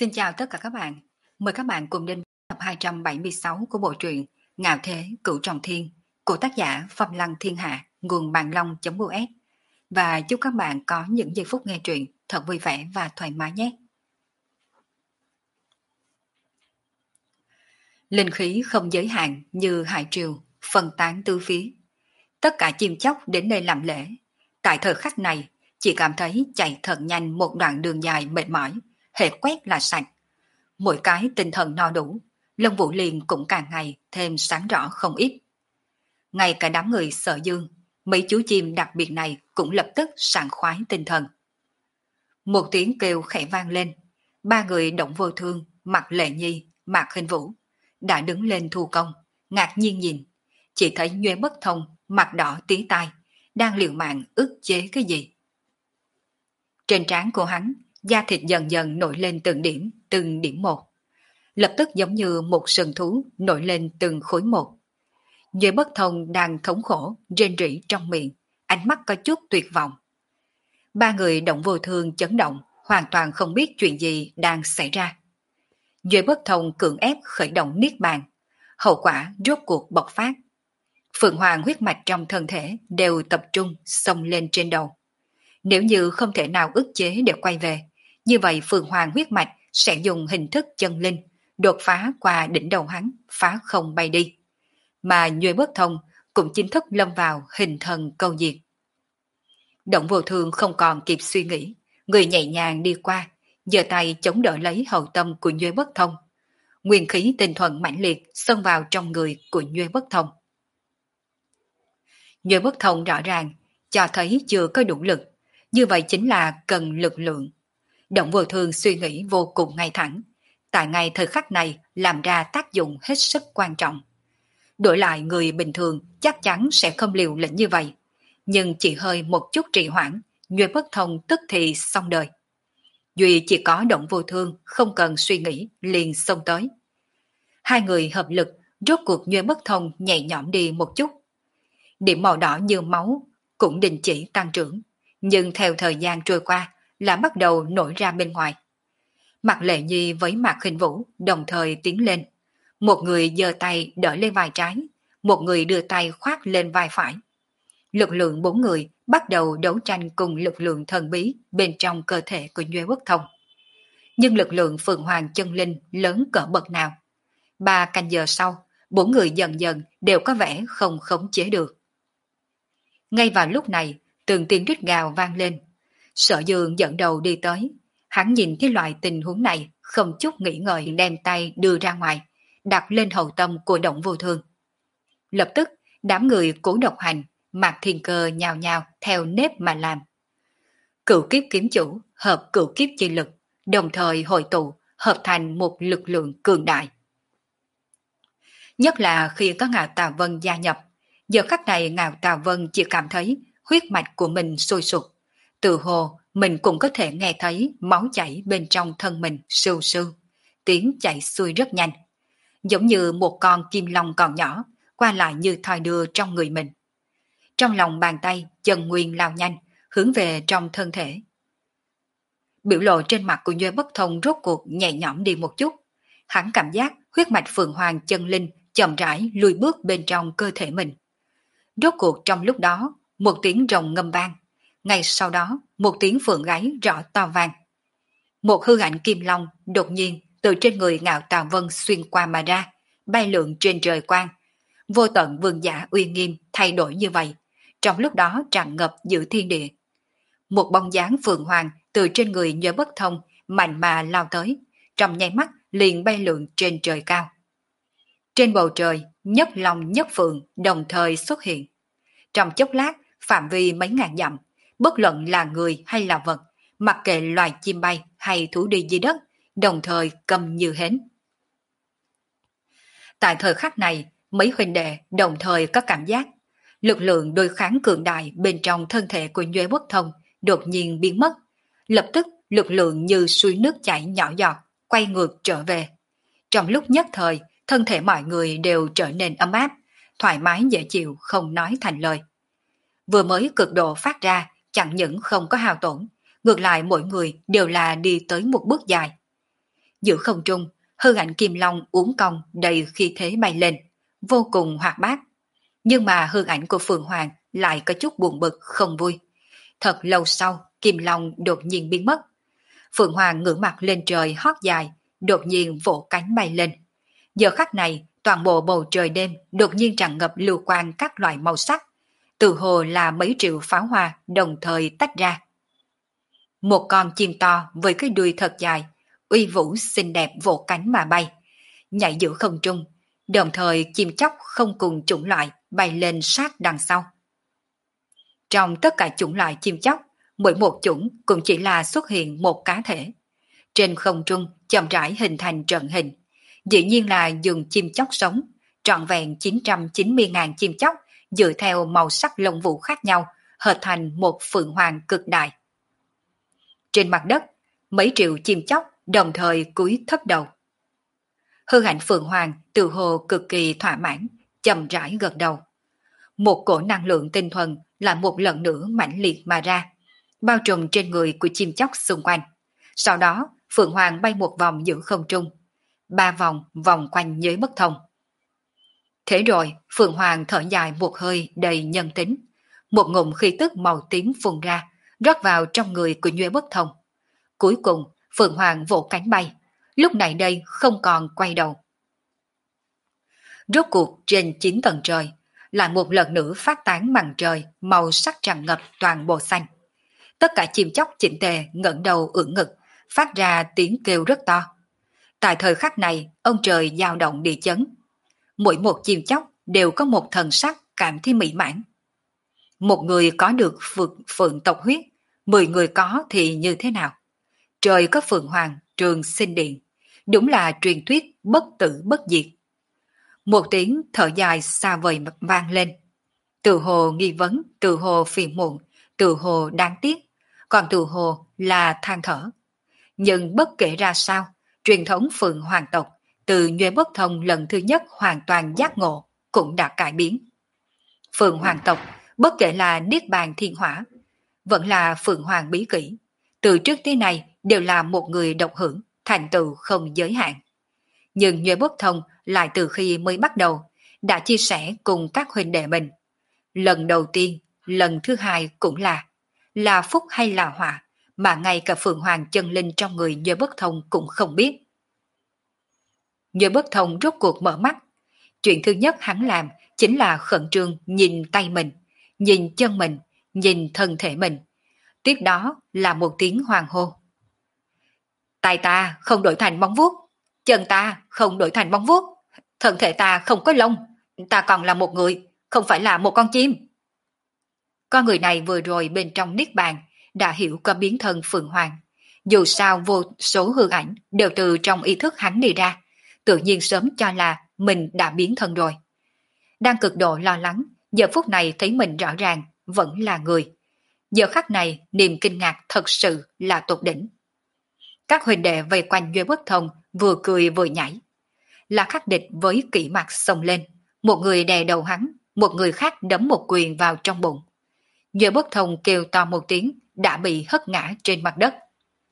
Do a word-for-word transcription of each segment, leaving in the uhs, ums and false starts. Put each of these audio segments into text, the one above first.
Xin chào tất cả các bạn. Mời các bạn cùng đến tập hai trăm bảy mươi sáu của bộ truyện Ngạo Thế Cửu Trọng Thiên của tác giả Phong Lăng Thiên Hạ, nguồn bàn long.us. Và chúc các bạn có những giây phút nghe truyện thật vui vẻ và thoải mái nhé. Linh khí không giới hạn như hải triều, phân tán tứ phía. Tất cả chim chóc đến đây làm lễ. Tại thời khắc này, chỉ cảm thấy chạy thật nhanh một đoạn đường dài mệt mỏi, hệt quét là sạch. Mỗi cái tinh thần no đủ, Lâm Vũ Liền cũng càng ngày thêm sáng rõ không ít. Ngay cả đám người Sở Dương, mấy chú chim đặc biệt này cũng lập tức sảng khoái tinh thần. Một tiếng kêu khẽ vang lên, ba người Động Vô Thương, Mạc Lệ Nhi, Mạc Khinh Vũ đã đứng lên thu công, ngạc nhiên nhìn, chỉ thấy Nhuế Bất Thông mặt đỏ tí tai, đang liều mạng ức chế cái gì. Trên trán của hắn, da thịt dần dần nổi lên từng điểm, từng điểm một. Lập tức giống như một sừng thú nổi lên từng khối một. Nhuế Bất Thông đang thống khổ, rên rỉ trong miệng, ánh mắt có chút tuyệt vọng. Ba người Động Vô Thương chấn động, hoàn toàn không biết chuyện gì đang xảy ra. Nhuế Bất Thông cưỡng ép khởi động niết bàn, hậu quả rốt cuộc bộc phát. Phượng Hoàng huyết mạch trong thân thể đều tập trung xông lên trên đầu. Nếu như không thể nào ức chế để quay về, như vậy Phượng Hoàng huyết mạch sẽ dùng hình thức chân linh, đột phá qua đỉnh đầu hắn, phá không bay đi. Mà Nhuế Bất Thông cũng chính thức lâm vào hình thần câu diệt. Động Vô Thương không còn kịp suy nghĩ, người nhẹ nhàng đi qua, giơ tay chống đỡ lấy hậu tâm của Nhuế Bất Thông. Nguyên khí tinh thuần mãnh liệt xông vào trong người của Nhuế Bất Thông. Nhuế Bất Thông rõ ràng cho thấy chưa có đủ lực, như vậy chính là cần lực lượng. Động Vô Thương suy nghĩ vô cùng ngay thẳng, tại ngay thời khắc này làm ra tác dụng hết sức quan trọng. Đổi lại người bình thường chắc chắn sẽ không liều lĩnh như vậy, nhưng chỉ hơi một chút trì hoãn, Nhuế Bất Thông tức thì xong đời. Duy chỉ có Động Vô Thương không cần suy nghĩ liền xông tới. Hai người hợp lực, rốt cuộc Nhuế Bất Thông nhẹ nhõm đi một chút. Điểm màu đỏ như máu cũng đình chỉ tăng trưởng, nhưng theo thời gian trôi qua là bắt đầu nổi ra bên ngoài. Mạc Lệ Nhi với Mạc Khinh Vũ đồng thời tiến lên. Một người giơ tay đỡ lên vai trái, một người đưa tay khoác lên vai phải. Lực lượng bốn người bắt đầu đấu tranh cùng lực lượng thần bí bên trong cơ thể của Nhuế Bất Thông. Nhưng lực lượng Phượng Hoàng chân linh lớn cỡ bậc nào? Ba canh giờ sau, bốn người dần dần đều có vẻ không khống chế được. Ngay vào lúc này, từng tiếng rít gào vang lên. Sở Dương dẫn đầu đi tới. Hắn nhìn cái loại tình huống này, không chút nghĩ ngợi đem tay đưa ra ngoài, đặt lên hậu tâm của Động Vô Thương. Lập tức, đám người Cố Độc Hành, Mạc Thiên Cơ nhào nhào theo nếp mà làm. Cửu kiếp kiếm chủ hợp cửu kiếp chi lực, đồng thời hội tụ, hợp thành một lực lượng cường đại. Nhất là khi có Ngạo Tà Vân gia nhập, giờ khắc này Ngạo Tà Vân chỉ cảm thấy huyết mạch của mình sôi sục. Từ hồ, mình cũng có thể nghe thấy máu chảy bên trong thân mình sưu sưu, tiếng chảy xuôi rất nhanh. Giống như một con kim long còn nhỏ, qua lại như thoi đưa trong người mình. Trong lòng bàn tay, chân nguyên lao nhanh, hướng về trong thân thể. Biểu lộ trên mặt của Nhuế Bất Thông rốt cuộc nhẹ nhõm đi một chút. Hắn cảm giác huyết mạch Phượng Hoàng chân linh chậm rãi lùi bước bên trong cơ thể mình. Rốt cuộc trong lúc đó, một tiếng rồng ngâm vang. Ngay sau đó, một tiếng phượng gáy rõ to vang. Một hư ảnh kim long đột nhiên từ trên người Ngạo Tà Vân xuyên qua mà ra, bay lượn trên trời quang. Vô tận vương giả uy nghiêm thay đổi như vậy, trong lúc đó tràn ngập giữa thiên địa. Một bóng dáng phượng hoàng từ trên người Nhuế Bất Thông mạnh mà lao tới, trong nháy mắt liền bay lượn trên trời cao. Trên bầu trời, nhất long nhất phượng đồng thời xuất hiện. Trong chốc lát, phạm vi mấy ngàn dặm, bất luận là người hay là vật, mặc kệ loài chim bay hay thú đi dưới đất, đồng thời cầm như hến. Tại thời khắc này, mấy huynh đệ đồng thời có cảm giác, lực lượng đối kháng cường đại bên trong thân thể của Nhuế Bất Thông đột nhiên biến mất. Lập tức, lực lượng như suối nước chảy nhỏ giọt, quay ngược trở về. Trong lúc nhất thời, thân thể mọi người đều trở nên ấm áp, thoải mái dễ chịu không nói thành lời. Vừa mới cực độ phát ra, chẳng những không có hao tổn, ngược lại mỗi người đều là đi tới một bước dài. Giữa không trung, hư ảnh kim long uốn cong đầy khí thế bay lên, vô cùng hoạt bát. Nhưng mà hư ảnh của Phượng Hoàng lại có chút buồn bực không vui. Thật lâu sau, kim long đột nhiên biến mất. Phượng Hoàng ngửa mặt lên trời hót dài, đột nhiên vỗ cánh bay lên. Giờ khắc này, toàn bộ bầu trời đêm đột nhiên tràn ngập lưu quang các loại màu sắc, từ hồ là mấy triệu pháo hoa đồng thời tách ra. Một con chim to với cái đuôi thật dài, uy vũ xinh đẹp vỗ cánh mà bay, nhảy giữa không trung, đồng thời chim chóc không cùng chủng loại bay lên sát đằng sau. Trong tất cả chủng loại chim chóc, mỗi một chủng cũng chỉ là xuất hiện một cá thể. Trên không trung chậm rãi hình thành trận hình, dĩ nhiên là dùng chim chóc sống, trọn vẹn chín trăm chín mươi ngàn chim chóc dựa theo màu sắc lông vũ khác nhau, hợp thành một phượng hoàng cực đại. Trên mặt đất, mấy triệu chim chóc đồng thời cúi thấp đầu. Hư ảnh phượng hoàng tự hồ cực kỳ thỏa mãn, chậm rãi gật đầu. Một cổ năng lượng tinh thuần lại một lần nữa mãnh liệt mà ra, bao trùm trên người của chim chóc xung quanh. Sau đó, phượng hoàng bay một vòng giữa không trung, ba vòng vòng quanh dưới bất thông. Thế rồi, phượng hoàng thở dài một hơi đầy nhân tính, một ngụm khí tức màu tím phun ra, rót vào trong người của Nhuế Bất Thông. Cuối cùng, phượng hoàng vỗ cánh bay, lúc này đây không còn quay đầu. Rốt cuộc trên chín tầng trời, lại một lần nữa phát tán màn trời màu sắc tràn ngập toàn bộ xanh. Tất cả chim chóc chỉnh tề ngẩng đầu ưỡn ngực, phát ra tiếng kêu rất to. Tại thời khắc này, ông trời dao động địa chấn. Mỗi một chim chóc đều có một thần sắc cảm thấy mỹ mãn. Một người có được phượng, phượng tộc huyết, mười người có thì như thế nào? Trời có phượng hoàng, trường sinh điện. Đúng là truyền thuyết bất tử bất diệt. Một tiếng thở dài xa vời vang lên. Từ hồ nghi vấn, từ hồ phiền muộn, từ hồ đáng tiếc, còn từ hồ là than thở. Nhưng bất kể ra sao, truyền thống phượng hoàng tộc từ Nhuế Bất Thông lần thứ nhất hoàn toàn giác ngộ cũng đã cải biến. Phượng hoàng tộc, bất kể là Niết Bàn Thiên Hỏa, vẫn là phượng hoàng bí kỷ, từ trước tới nay đều là một người độc hưởng, thành tựu không giới hạn. Nhưng Nhuế Bất Thông lại từ khi mới bắt đầu đã chia sẻ cùng các huynh đệ mình. Lần đầu tiên, lần thứ hai cũng là là phúc hay là họa mà ngay cả phượng hoàng chân linh trong người Nhuế Bất Thông cũng không biết. Nhuế Bất Thông rốt cuộc mở mắt. Chuyện thứ nhất hắn làm chính là khẩn trương nhìn tay mình, nhìn chân mình, nhìn thân thể mình. Tiếp đó là một tiếng hoàng hô. Tay ta không đổi thành móng vuốt, chân ta không đổi thành móng vuốt, thân thể ta không có lông, ta còn là một người, không phải là một con chim. Con người này vừa rồi bên trong niết bàn đã hiểu có biến thân phượng hoàng. Dù sao vô số hư ảnh đều từ trong ý thức hắn đi ra, tự nhiên sớm cho là mình đã biến thân rồi. Đang cực độ lo lắng, giờ phút này thấy mình rõ ràng vẫn là người. Giờ khắc này niềm kinh ngạc thật sự là tột đỉnh. Các huynh đệ vây quanh Nhuế Bất Thông vừa cười vừa nhảy. Là Khắc Địch với kỹ mặt xông lên, một người đè đầu hắn, một người khác đấm một quyền vào trong bụng. Nhuế Bất Thông kêu to một tiếng đã bị hất ngã trên mặt đất.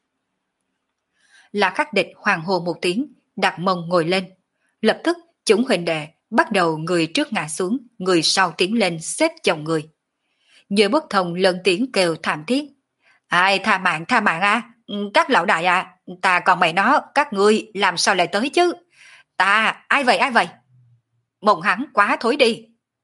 Là Khắc Địch hoàng hô một tiếng, đặt mông ngồi lên. Lập tức chúng huynh đệ bắt đầu người trước ngã xuống, người sau tiến lên xếp chồng người. Nhuế Bất Thông lớn tiếng kêu thảm thiết. Ai tha mạng tha mạng à, các lão đại à, ta còn mày nó, các ngươi làm sao lại tới chứ? Ta, ai vậy ai vậy? Mộng hắn quá thối đi.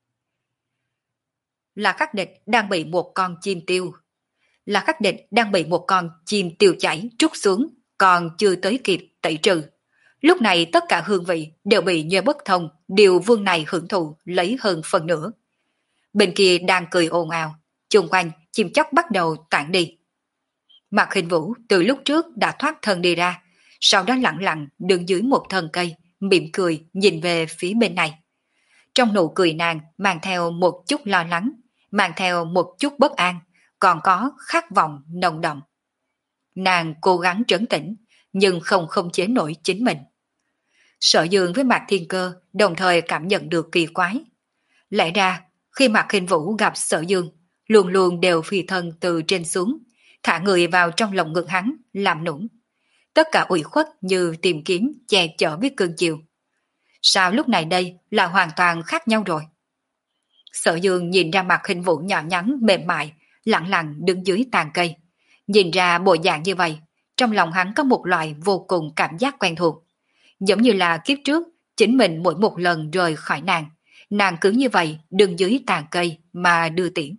Là Khắc Địch đang bị một con chim tiêu. Là Khắc Địch đang bị một con chim tiêu chảy trút xuống, còn chưa tới kịp tẩy trừ. Lúc này tất cả hương vị đều bị Nhuế Bất Thông điều vương này hưởng thụ lấy hơn phần nữa. Bên kia đang cười ồn ào, chung quanh chim chóc bắt đầu tản đi. Mạc Khinh Vũ từ lúc trước đã thoát thân đi ra, sau đó lặng lặng đứng dưới một thân cây, mỉm cười nhìn về phía bên này. Trong nụ cười nàng mang theo một chút lo lắng, mang theo một chút bất an, còn có khát vọng nồng đậm. Nàng cố gắng trấn tĩnh, nhưng không khống chế nổi chính mình. Sở Dương với Mạc Thiên Cơ đồng thời cảm nhận được kỳ quái. Lẽ ra, khi Mạc Khinh Vũ gặp Sở Dương, luôn luôn đều phi thân từ trên xuống, thả người vào trong lòng ngực hắn, làm nũng. tất cả ủy khuất như tìm kiếm che chở biết cơn chiều. Sao lúc này đây là hoàn toàn khác nhau rồi? Sở Dương nhìn ra mặt Hình Vũ nhỏ nhắn mềm mại, lặng lặng đứng dưới tàn cây. Nhìn ra bộ dạng như vậy, trong lòng hắn có một loại vô cùng cảm giác quen thuộc. Giống như là kiếp trước, chính mình mỗi một lần rời khỏi nàng, nàng cứ như vậy đứng dưới tàn cây mà đưa tiễn.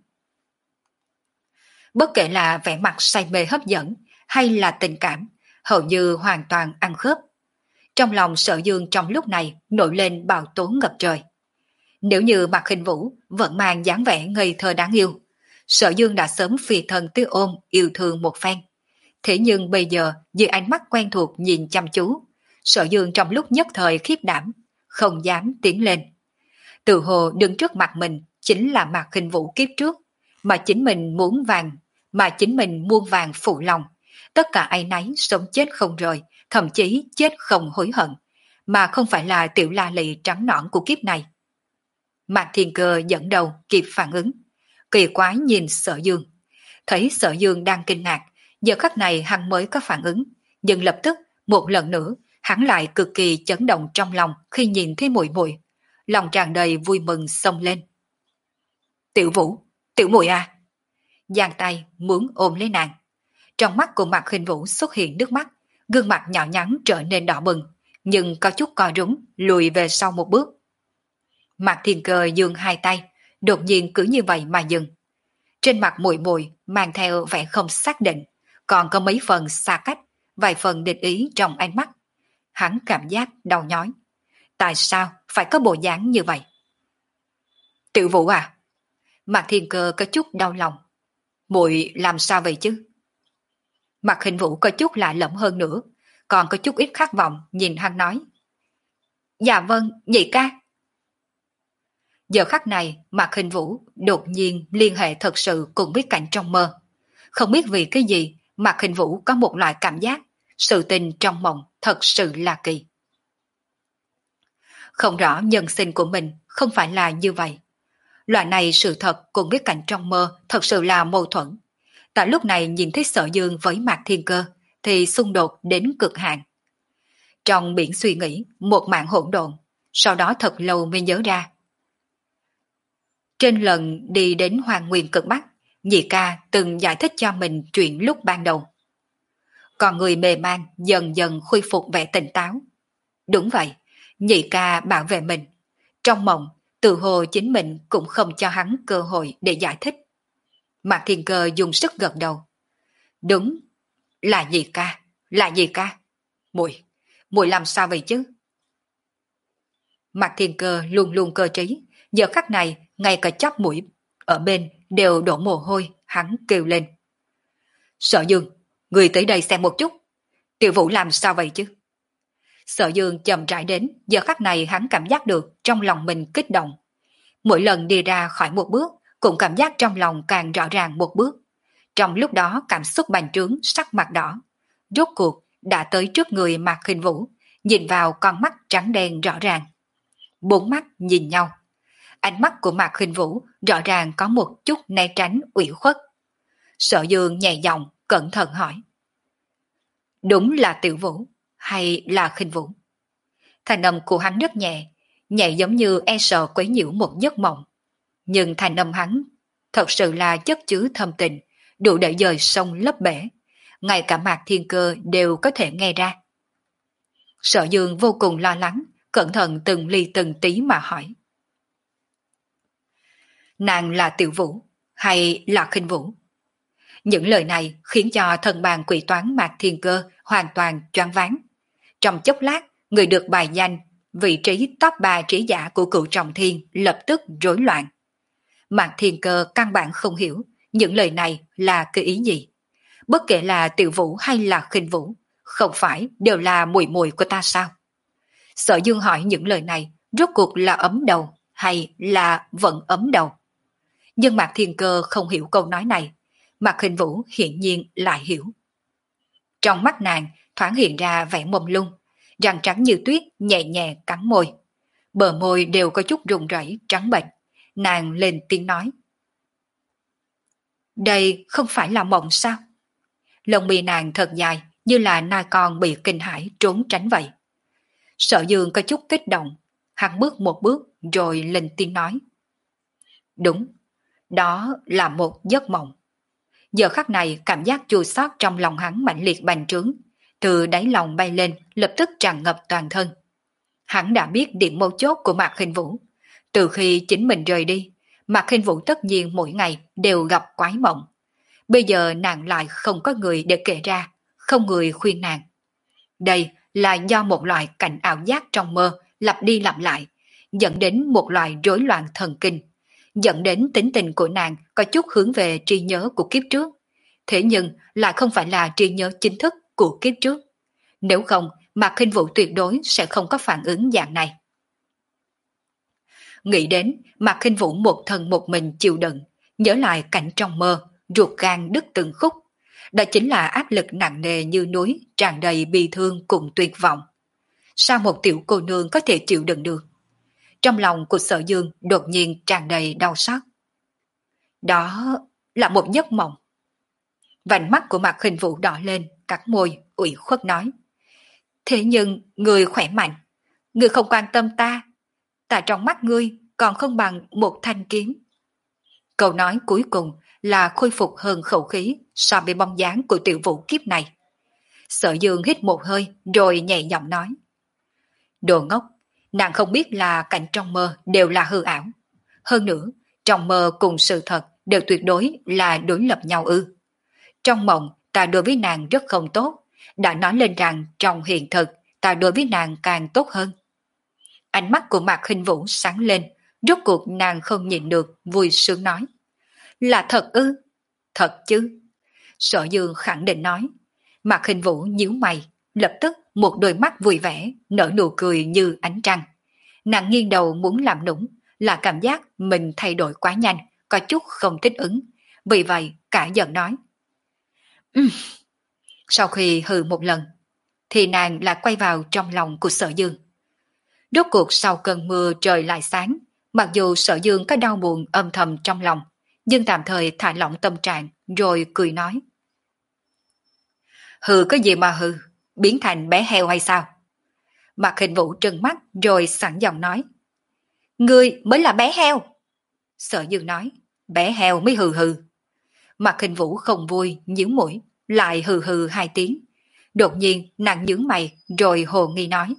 Bất kể là vẻ mặt say mê hấp dẫn hay là tình cảm, hầu như hoàn toàn ăn khớp. Trong lòng Sở Dương trong lúc này nổi lên bão tố ngập trời. Nếu như Mạc Khinh Vũ vẫn mang dáng vẻ ngây thơ đáng yêu, Sở Dương đã sớm phi thân tới ôm yêu thương một phen. Thế nhưng bây giờ dưới ánh mắt quen thuộc nhìn chăm chú, Sở Dương trong lúc nhất thời khiếp đảm, không dám tiến lên. Tự hồ đứng trước mặt mình chính là Mạc Khinh Vũ kiếp trước, mà chính mình muốn vàng, mà chính mình muôn vàng phụ lòng. Tất cả áy náy sống chết không rời, thậm chí chết không hối hận, mà không phải là tiểu la lị trắng nõn của kiếp này. Mạc Thiên Cơ dẫn đầu kịp phản ứng, kỳ quái nhìn Sở Dương. Thấy Sở Dương đang kinh ngạc, giờ khắc này hắn mới có phản ứng, nhưng lập tức một lần nữa hắn lại cực kỳ chấn động trong lòng khi nhìn thấy muội muội, lòng tràn đầy vui mừng xông lên. Tiểu Vũ, tiểu muội à! Giang tay muốn ôm lấy nàng. Trong mắt của Mạc Khinh Vũ xuất hiện nước mắt, gương mặt nhỏ nhắn trở nên đỏ bừng, nhưng có chút co rúm, lùi về sau một bước. Mạc Thiên Cơ giương hai tay, đột nhiên cứ như vậy mà dừng. Trên mặt muội muội mang theo vẻ không xác định, còn có mấy phần xa cách, vài phần địch ý trong ánh mắt. Hắn cảm giác đau nhói. Tại sao phải có bộ dáng như vậy? Tiểu Vũ à? Mạc Thiên Cơ có chút đau lòng. Muội làm sao vậy chứ? Mạc Khinh Vũ có chút lạ lẫm hơn nữa, còn có chút ít khát vọng nhìn hắn nói. Dạ vâng, nhị ca. Giờ khắc này, Mạc Khinh Vũ đột nhiên liên hệ thật sự cùng với cảnh trong mơ. Không biết vì cái gì, Mạc Khinh Vũ có một loại cảm giác, sự tình trong mộng thật sự là kỳ. Không rõ nhân sinh của mình không phải là như vậy. Loại này sự thật cùng với cảnh trong mơ thật sự là mâu thuẫn. Tại lúc này nhìn thấy Sở Dương với Mạc Thiên Cơ thì xung đột đến cực hạn. Trong biển suy nghĩ, một mảng hỗn độn, sau đó thật lâu mới nhớ ra. Trên lần đi đến Hoàng Nguyên cực Bắc, nhị ca từng giải thích cho mình chuyện lúc ban đầu. Còn người mê man dần dần khôi phục vẻ tỉnh táo. Đúng vậy, nhị ca bảo vệ mình. Trong mộng, tự hồ chính mình cũng không cho hắn cơ hội để giải thích. Mạc Thiên Cơ dùng sức gật đầu. Đúng, là nhị ca, là nhị ca. Muội, muội làm sao vậy chứ? Mạc Thiên Cơ luôn luôn cơ trí, giờ khắc này ngay cả chóp mũi ở bên đều đổ mồ hôi, hắn kêu lên. Sở Dương, người tới đây xem một chút. Tiểu Vũ làm sao vậy chứ? Sở Dương chậm rãi đến, giờ khắc này hắn cảm giác được trong lòng mình kích động. Mỗi lần đi ra khỏi một bước, cũng cảm giác trong lòng càng rõ ràng một bước. Trong lúc đó cảm xúc bành trướng, sắc mặt đỏ. Rốt cuộc đã tới trước người Mạc Khinh Vũ, nhìn vào con mắt trắng đen rõ ràng. Bốn mắt nhìn nhau. Ánh mắt của Mạc Khinh Vũ rõ ràng có một chút né tránh ủy khuất. Sở Dương nhẹ giọng cẩn thận hỏi. Đúng là Tiểu Vũ hay là Khinh Vũ? Thành âm của hắn rất nhẹ, nhẹ giống như e sợ quấy nhiễu một giấc mộng. Nhưng thành âm hắn thật sự là chất chứa thâm tình, đủ để dời sông lấp bể. Ngay cả Mạc Thiên Cơ đều có thể nghe ra. Sở Dương vô cùng lo lắng, cẩn thận từng ly từng tí mà hỏi. Nàng là Tiểu Vũ hay là Khinh Vũ? Những lời này khiến cho thần bàn quỷ toán Mạc Thiên Cơ hoàn toàn choáng váng. Trong chốc lát, người được bài danh vị trí top ba trí giả của Cửu Trọng Thiên lập tức rối loạn. Mạc Thiên Cơ căn bản không hiểu những lời này là cái ý gì. Bất kể là Tiểu Vũ hay là Khinh Vũ, không phải đều là muội muội của ta sao? Sở Dương hỏi những lời này rốt cuộc là ấm đầu hay là vẫn ấm đầu? Nhưng Mạc Thiên Cơ không hiểu câu nói này, Mạc Khinh Vũ hiển nhiên lại hiểu. Trong mắt nàng thoáng hiện ra vẻ mông lung, răng trắng như tuyết nhẹ nhẹ cắn môi. Bờ môi đều có chút run rẩy trắng bệch. Nàng lên tiếng nói. Đây không phải là mộng sao? Lông mi nàng thật dài, như là nai con bị kinh hãi trốn tránh vậy. Sở Dương có chút kích động, hắn bước một bước rồi lên tiếng nói. Đúng, đó là một giấc mộng. Giờ khắc này cảm giác chua xót trong lòng hắn mạnh liệt bành trướng, từ đáy lòng bay lên lập tức tràn ngập toàn thân. Hắn đã biết điểm mấu chốt của Mạc Khinh Vũ. Từ khi chính mình rời đi, Mạc Khinh Vũ tất nhiên mỗi ngày đều gặp quái mộng. Bây giờ nàng lại không có người để kể ra, không người khuyên nàng. Đây là do một loại cảnh ảo giác trong mơ lặp đi lặp lại, dẫn đến một loại rối loạn thần kinh, dẫn đến tính tình của nàng có chút hướng về trí nhớ của kiếp trước. Thế nhưng lại không phải là trí nhớ chính thức của kiếp trước. Nếu không, Mạc Khinh Vũ tuyệt đối sẽ không có phản ứng dạng này. Nghĩ đến, Mạc Khinh Vũ một thân một mình chịu đựng, nhớ lại cảnh trong mơ, ruột gan đứt từng khúc. Đó chính là áp lực nặng nề như núi, tràn đầy bi thương cùng tuyệt vọng. Sao một tiểu cô nương có thể chịu đựng được? Trong lòng của Sở Dương đột nhiên tràn đầy đau xót. Đó là một giấc mộng. Vành mắt của Mạc Khinh Vũ đỏ lên, cắn môi, ủy khuất nói. Thế nhưng, người khỏe mạnh, người không quan tâm ta. Ta trong mắt ngươi còn không bằng một thanh kiếm. Câu nói cuối cùng là khôi phục hơn khẩu khí so với bóng dáng của tiểu vũ kiếp này. Sở Dương hít một hơi rồi nhẹ giọng nói. Đồ ngốc, nàng không biết là cảnh trong mơ đều là hư ảo. Hơn nữa, trong mơ cùng sự thật đều tuyệt đối là đối lập nhau ư. Trong mộng ta đối với nàng rất không tốt, đã nói lên rằng trong hiện thực ta đối với nàng càng tốt hơn. Ánh mắt của Mạc Khinh Vũ sáng lên, rốt cuộc nàng không nhịn được, vui sướng nói. Là thật ư? Thật chứ? Sở Dương khẳng định nói. Mạc Khinh Vũ nhíu mày, lập tức một đôi mắt vui vẻ, nở nụ cười như ánh trăng. Nàng nghiêng đầu muốn làm nũng, là cảm giác mình thay đổi quá nhanh, có chút không thích ứng. Vì vậy cả giận nói. Ừm. Sau khi hừ một lần, thì nàng lại quay vào trong lòng của Sở Dương. Rốt cuộc sau cơn mưa trời lại sáng, mặc dù Sở Dương có đau buồn âm thầm trong lòng, nhưng tạm thời thả lỏng tâm trạng rồi cười nói. Hừ có gì mà hừ, biến thành bé heo hay sao? Mạc Khinh Vũ trừng mắt rồi sẵn giọng nói. Ngươi mới là bé heo. Sở Dương nói, bé heo mới hừ hừ. Mạc Khinh Vũ không vui, nhíu mũi, lại hừ hừ hai tiếng. Đột nhiên nàng nhướng mày rồi hồ nghi nói.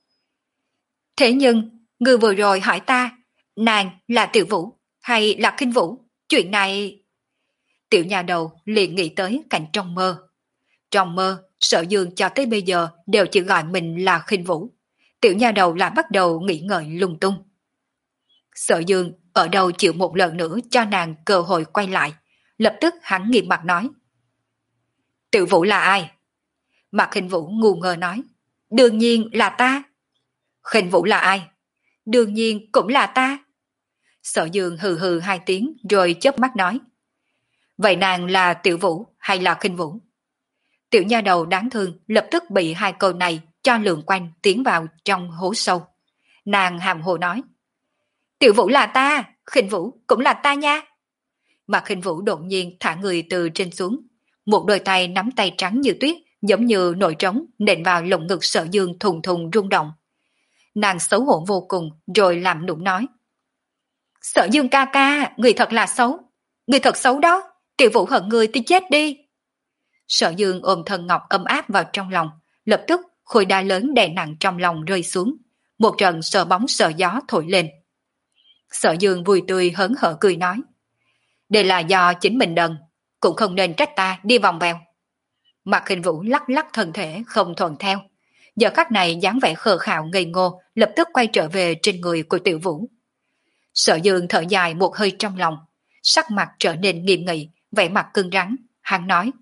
Thế nhưng, ngươi vừa rồi hỏi ta, nàng là Tiểu Vũ hay là Khinh Vũ? Chuyện này... Tiểu nhà đầu liền nghĩ tới cảnh trong mơ. Trong mơ, Sở Dương cho tới bây giờ đều chỉ gọi mình là Khinh Vũ. Tiểu nhà đầu lại bắt đầu nghĩ ngợi lung tung. Sở Dương ở đâu chịu một lần nữa cho nàng cơ hội quay lại. Lập tức hắn nghiêm mặt nói. Tiểu Vũ là ai? Mạc Khinh Vũ ngu ngơ nói. Đương nhiên là ta. Khinh Vũ là ai? Đương nhiên cũng là ta. Sở Dương hừ hừ hai tiếng rồi chớp mắt nói. Vậy nàng là Tiểu Vũ hay là Khinh Vũ? Tiểu nha đầu đáng thương lập tức bị hai câu này cho lượn quanh tiến vào trong hố sâu. Nàng hàm hồ nói. Tiểu Vũ là ta, Khinh Vũ cũng là ta nha. Mà Khinh Vũ đột nhiên thả người từ trên xuống. Một đôi tay nắm tay trắng như tuyết giống như nồi trống nện vào lồng ngực Sở Dương thùng thùng rung động. Nàng xấu hổ vô cùng rồi làm nũng nói. Sở Dương ca ca, người thật là xấu. Người thật xấu đó, Tiểu Vũ hận người thì chết đi. Sở Dương ôm thân ngọc ấm áp vào trong lòng, lập tức khối đá lớn đè nặng trong lòng rơi xuống. Một trận sờ bóng sờ gió thổi lên. Sở Dương vui tươi hớn hở cười nói. Đây là do chính mình đần, cũng không nên trách ta đi vòng vèo. Mạc Khinh Vũ lắc lắc thân thể không thuận theo. Giờ khắc này dáng vẻ khờ khạo ngây ngô lập tức quay trở về trên người của Tiểu Vũ. Sở Dương thở dài một hơi trong lòng, sắc mặt trở nên nghiêm nghị, vẻ mặt cứng rắn, hắn nói.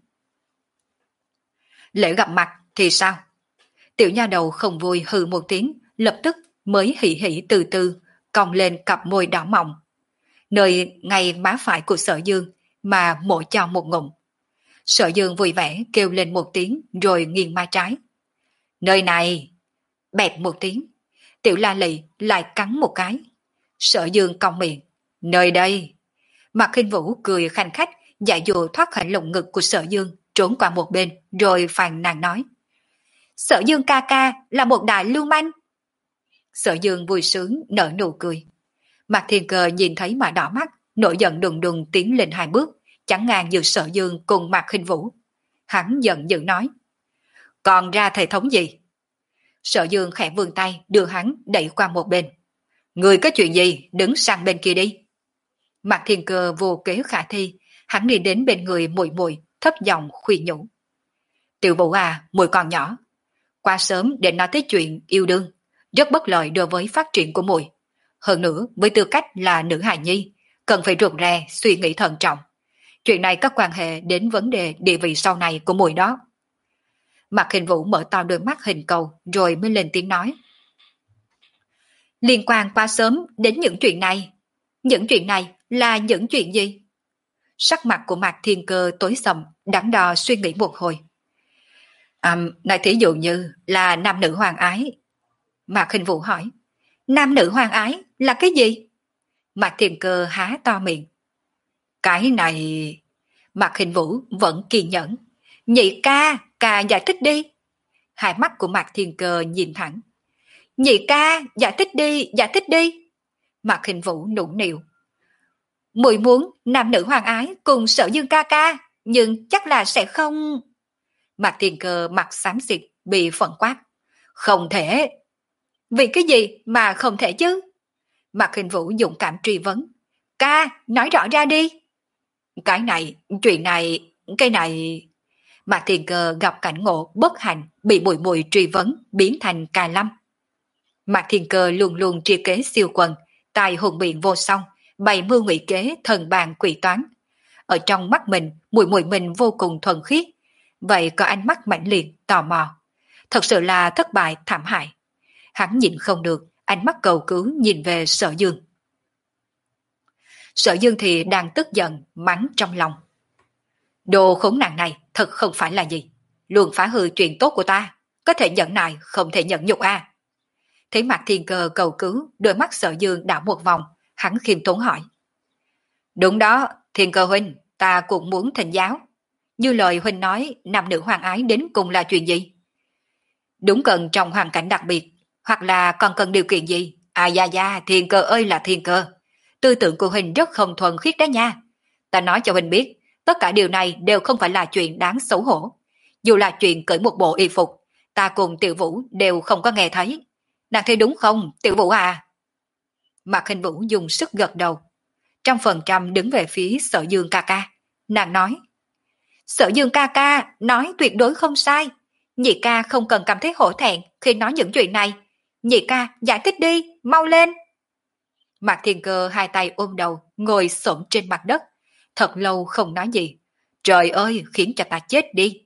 Lễ gặp mặt thì sao? Tiểu nha đầu không vui hừ một tiếng, lập tức mới hỉ hỉ từ từ, cong lên cặp môi đỏ mọng. Nơi ngay má phải của Sở Dương mà mổ cho một ngụm. Sở Dương vui vẻ kêu lên một tiếng rồi nghiêng má trái. Nơi này! Bẹp một tiếng. Tiểu La Lị lại cắn một cái. Sở Dương cong miệng. Nơi đây! Mạc Khinh Vũ cười khanh khách, dạy dụ thoát khỏi lồng ngực của Sở Dương trốn qua một bên rồi phàn nàn nói. Sở Dương ca ca là một đại lưu manh. Sở Dương vui sướng nở nụ cười. Mạc Thiên Cơ nhìn thấy mà đỏ mắt, nổi giận đùng đùng tiến lên hai bước, chắn ngang giữa Sở Dương cùng Mạc Khinh Vũ. Hắn giận dữ nói. Còn ra thể thống gì? Sở Dương khẽ vươn tay đưa hắn đẩy qua một bên. Người có chuyện gì đứng sang bên kia đi. Mạc Thiên Cơ vô kế khả thi, hắn đi đến bên người muội muội thấp giọng khuyên nhủ. Tiểu Vũ à, muội còn nhỏ, quá sớm để nói tới chuyện yêu đương, rất bất lợi đối với phát triển của muội. Hơn nữa, với tư cách là nữ hài nhi, cần phải rụt rè suy nghĩ thận trọng. Chuyện này có quan hệ đến vấn đề địa vị sau này của muội đó. Mạc Khinh Vũ mở to đôi mắt hình cầu rồi mới lên tiếng nói. Liên quan quá sớm đến những chuyện này. Những chuyện này là những chuyện gì? Sắc mặt của Mạc Thiên Cơ tối sầm, đắn đo suy nghĩ một hồi. À, nói thí dụ như là nam nữ hoàng ái. Mạc Khinh Vũ hỏi. Nam nữ hoàng ái là cái gì? Mạc Thiên Cơ há to miệng. Cái này... Mạc Khinh Vũ vẫn kiên nhẫn. Nhị ca, ca giải thích đi. Hai mắt của Mạc Thiên Cơ nhìn thẳng. Nhị ca, giải thích đi, giải thích đi. Mạc Khinh Vũ nũng nịu. Muội muốn nam nữ hoàng ái cùng Sở Dương ca ca, nhưng chắc là sẽ không... Mạc Thiên Cơ mặt xám xịt bị phẫn quát. Không thể. Vì cái gì mà không thể chứ? Mạc Khinh Vũ dũng cảm truy vấn. Ca, nói rõ ra đi. Cái này, chuyện này, cái này... Mạc Thiên Cơ gặp cảnh ngộ bất hạnh, bị bụi bụi truy vấn, biến thành cà lâm. Mạc Thiên Cơ luôn luôn tri kế siêu quần, tài hùng biện vô song, bày mưu ngụy kế thần bàn quỷ toán. Ở trong mắt mình, mùi mùi mình vô cùng thuần khiết. Vậy có ánh mắt mãnh liệt, tò mò. Thật sự là thất bại thảm hại. Hắn nhìn không được, ánh mắt cầu cứu nhìn về Sở Dương. Sở Dương thì đang tức giận, mắng trong lòng. Đồ khốn nạn này thật không phải là gì. Luôn phá hư chuyện tốt của ta. Có thể nhận nại, không thể nhận nhục à. Thấy Mạc Thiên Cơ cầu cứu, đôi mắt Sở Dương đảo một vòng, hắn khiêm tốn hỏi. Đúng đó, Thiên Cơ huynh, ta cũng muốn thỉnh giáo. Như lời huynh nói, nam nữ hoàng ái đến cùng là chuyện gì? Đúng cần trong hoàn cảnh đặc biệt, hoặc là còn cần điều kiện gì? À da da, Thiên Cơ ơi là Thiên Cơ. Tư tưởng của huynh rất không thuần khiết đó nha. Ta nói cho huynh biết, tất cả điều này đều không phải là chuyện đáng xấu hổ. Dù là chuyện cởi một bộ y phục, ta cùng Tiểu Vũ đều không có nghe thấy. Nàng thấy đúng không, Tiểu Vũ à? Mạc Khinh Vũ dùng sức gật đầu. Trăm phần trăm đứng về phía Sở Dương ca ca. Nàng nói. Sở Dương ca ca nói tuyệt đối không sai. Nhị ca không cần cảm thấy hổ thẹn khi nói những chuyện này. Nhị ca giải thích đi, mau lên. Mạc Thiên Cơ hai tay ôm đầu, ngồi xổm trên mặt đất. Thật lâu không nói gì. Trời ơi, khiến cho ta chết đi.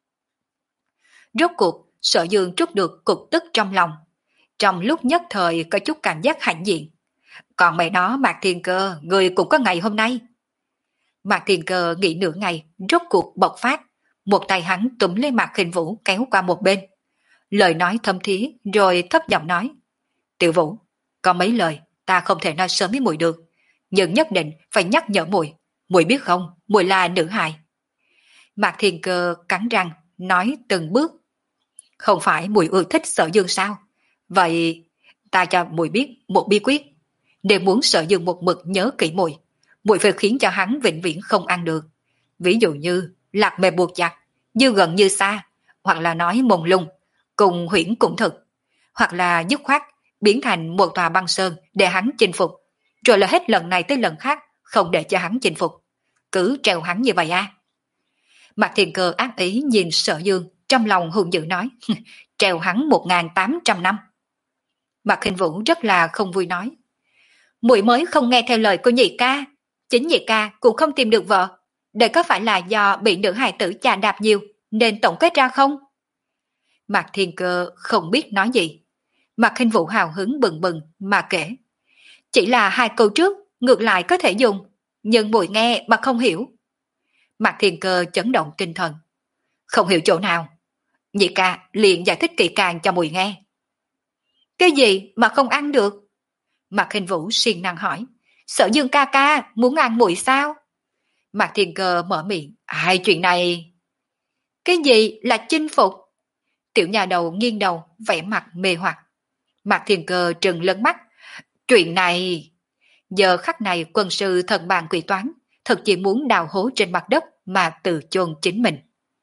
Rốt cuộc, Sở Dương trút được cục tức trong lòng. Trong lúc nhất thời có chút cảm giác hãnh diện. Còn mẹ nó Mạc Thiên Cơ, người cũng có ngày hôm nay. Mạc Thiên Cơ nghĩ nửa ngày, rốt cuộc bộc phát. Một tay hắn túm lấy Mạc Khinh Vũ kéo qua một bên. Lời nói thâm thía rồi thấp giọng nói. Tiểu Vũ, có mấy lời ta không thể nói sớm với muội được. Nhưng nhất định phải nhắc nhở muội. Muội biết không, muội là nữ hài. Mạc Thiên Cơ cắn răng, nói từng bước. Không phải muội ưa thích Sở Dương sao? Vậy ta cho muội biết một bí quyết. Nếu muốn Sở Dương một mực nhớ kỹ muội, muội phải khiến cho hắn vĩnh viễn không ăn được. Ví dụ như lạc mề buộc chặt, như gần như xa, hoặc là nói mông lung, cùng huyễn cũng thực, hoặc là dứt khoát biến thành một tòa băng sơn để hắn chinh phục, rồi là hết lần này tới lần khác không để cho hắn chinh phục. Cứ treo hắn như vậy à? Mạc Thiên Cơ ác ý nhìn Sở Dương, trong lòng hùng dữ nói, treo hắn một nghìn tám trăm năm. Mạc Khinh Vũ rất là không vui nói, muội mới không nghe theo lời của nhị ca, chính nhị ca cũng không tìm được vợ, đây có phải là do bị nữ hài tử chà đạp nhiều nên tổng kết ra không? Mạc Thiên Cơ không biết nói gì. Mạc Khinh Vũ hào hứng bừng bừng mà kể, chỉ là hai câu trước ngược lại có thể dùng, nhưng muội nghe mà không hiểu. Mạc Thiên Cơ chấn động tinh thần, không hiểu chỗ nào? Nhị ca liền giải thích kỹ càng cho muội nghe. Cái gì mà không ăn được? Mạc Khinh Vũ siêng năng hỏi, Sở Dương ca ca muốn ăn muội sao? Mạc Thiên Cơ mở miệng, ai chuyện này? Cái gì là chinh phục? Tiểu nhà đầu nghiêng đầu, vẻ mặt mê hoặc. Mạc Thiên Cơ trừng lớn mắt. Chuyện này... Giờ khắc này quân sư thần bàn quỷ toán, thật chỉ muốn đào hố trên mặt đất mà tự chôn chính mình.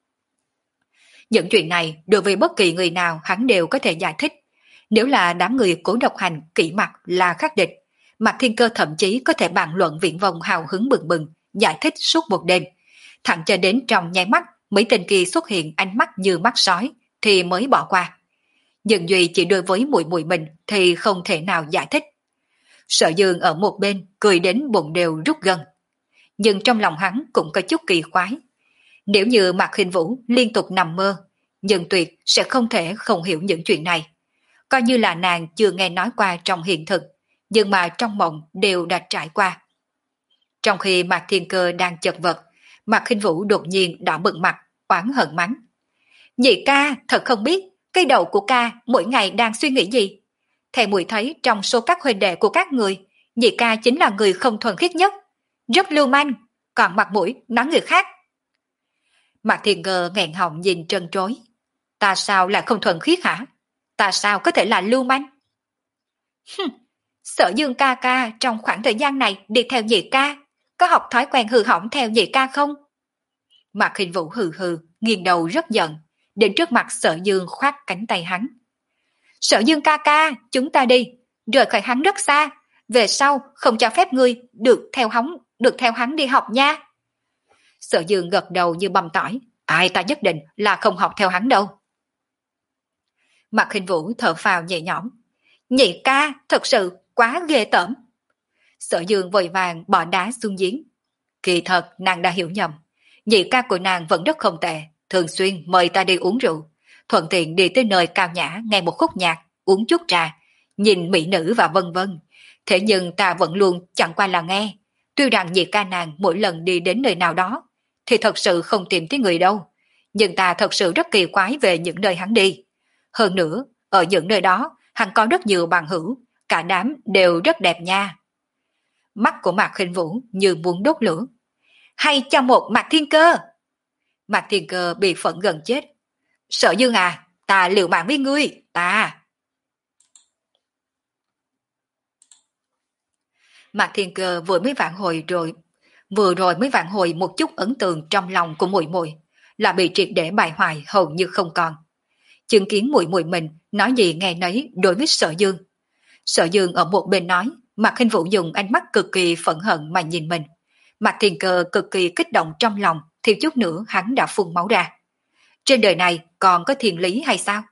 Những chuyện này đối với bất kỳ người nào hắn đều có thể giải thích. Nếu là đám người cố độc hành kỹ mặt là khắc địch, Mạc Thiên Cơ thậm chí có thể bàn luận viễn vông hào hứng bừng bừng, giải thích suốt một đêm. Thẳng cho đến trong nháy mắt, mấy tên kia xuất hiện ánh mắt như mắt sói, thì mới bỏ qua. Nhưng duy chỉ đối với muội muội mình thì không thể nào giải thích. Sở Dương ở một bên cười đến bụng đều rút gân. Nhưng trong lòng hắn cũng có chút kỳ quái. Nếu như Mạc Khinh Vũ liên tục nằm mơ, nhưng tuyệt sẽ không thể không hiểu những chuyện này. Coi như là nàng chưa nghe nói qua trong hiện thực, nhưng mà trong mộng đều đã trải qua. Trong khi Mạc Thiên Cơ đang chật vật, Mạc Khinh Vũ đột nhiên đỏ bừng mặt, oán hận mắng. Nhị ca thật không biết, cái đầu của ca mỗi ngày đang suy nghĩ gì. Thầy mùi thấy trong số các huynh đệ của các người, nhị ca chính là người không thuần khiết nhất, rất lưu manh, còn mặt mũi nói người khác. Mạc Thiên Cơ nghẹn họng nhìn trân trối. Ta sao lại không thuần khiết hả? Ta sao có thể là lưu manh? Hừm, Sở Dương ca ca trong khoảng thời gian này đi theo nhị ca, có học thói quen hư hỏng theo nhị ca không? Mạc Khinh Vũ hừ hừ, nghiêng đầu rất giận, đến trước mặt Sở Dương khoát cánh tay hắn. Sở Dương ca ca, chúng ta đi, rời khỏi hắn rất xa, về sau không cho phép ngươi được theo hắn, được theo hắn đi học nha. Sở Dương gật đầu như băm tỏi, ai ta nhất định là không học theo hắn đâu. Mạc Khinh Vũ thở phào nhẹ nhõm, nhị ca thật sự quá ghê tởm. Sở Dương vội vàng bỏ đá xuống giếng. Kỳ thật nàng đã hiểu nhầm, nhị ca của nàng vẫn rất không tệ, thường xuyên mời ta đi uống rượu, thuận tiện đi tới nơi cao nhã nghe một khúc nhạc, uống chút trà, nhìn mỹ nữ và vân vân. Thế nhưng ta vẫn luôn chẳng qua là nghe. Tuy rằng nhị ca nàng mỗi lần đi đến nơi nào đó thì thật sự không tìm thấy người đâu, nhưng ta thật sự rất kỳ quái về những nơi hắn đi. Hơn nữa, ở những nơi đó hắn có rất nhiều bằng hữu, cả đám đều rất đẹp nha. Mắt của Mạc Khinh Vũ như muốn đốt lửa. Hay cho một Mạc Thiên Cơ. Mạc Thiên Cơ bị phẫn gần chết. Sở Dương à, ta liều mạng với ngươi, ta. Mạc Thiên Cơ vừa mới vạn hồi rồi, vừa rồi mới vạn hồi một chút ấn tượng trong lòng của muội muội, là bị triệt để bại hoại hầu như không còn. Chứng kiến muội muội mình nói gì nghe nấy đối với Sở Dương. Sở Dương ở một bên nói, Mạc Khinh Vũ dùng ánh mắt cực kỳ phẫn hận mà nhìn mình. Mạc Thiên Cơ cực kỳ kích động trong lòng, thiếu chút nữa hắn đã phun máu ra. Trên đời này còn có thiên lý hay sao?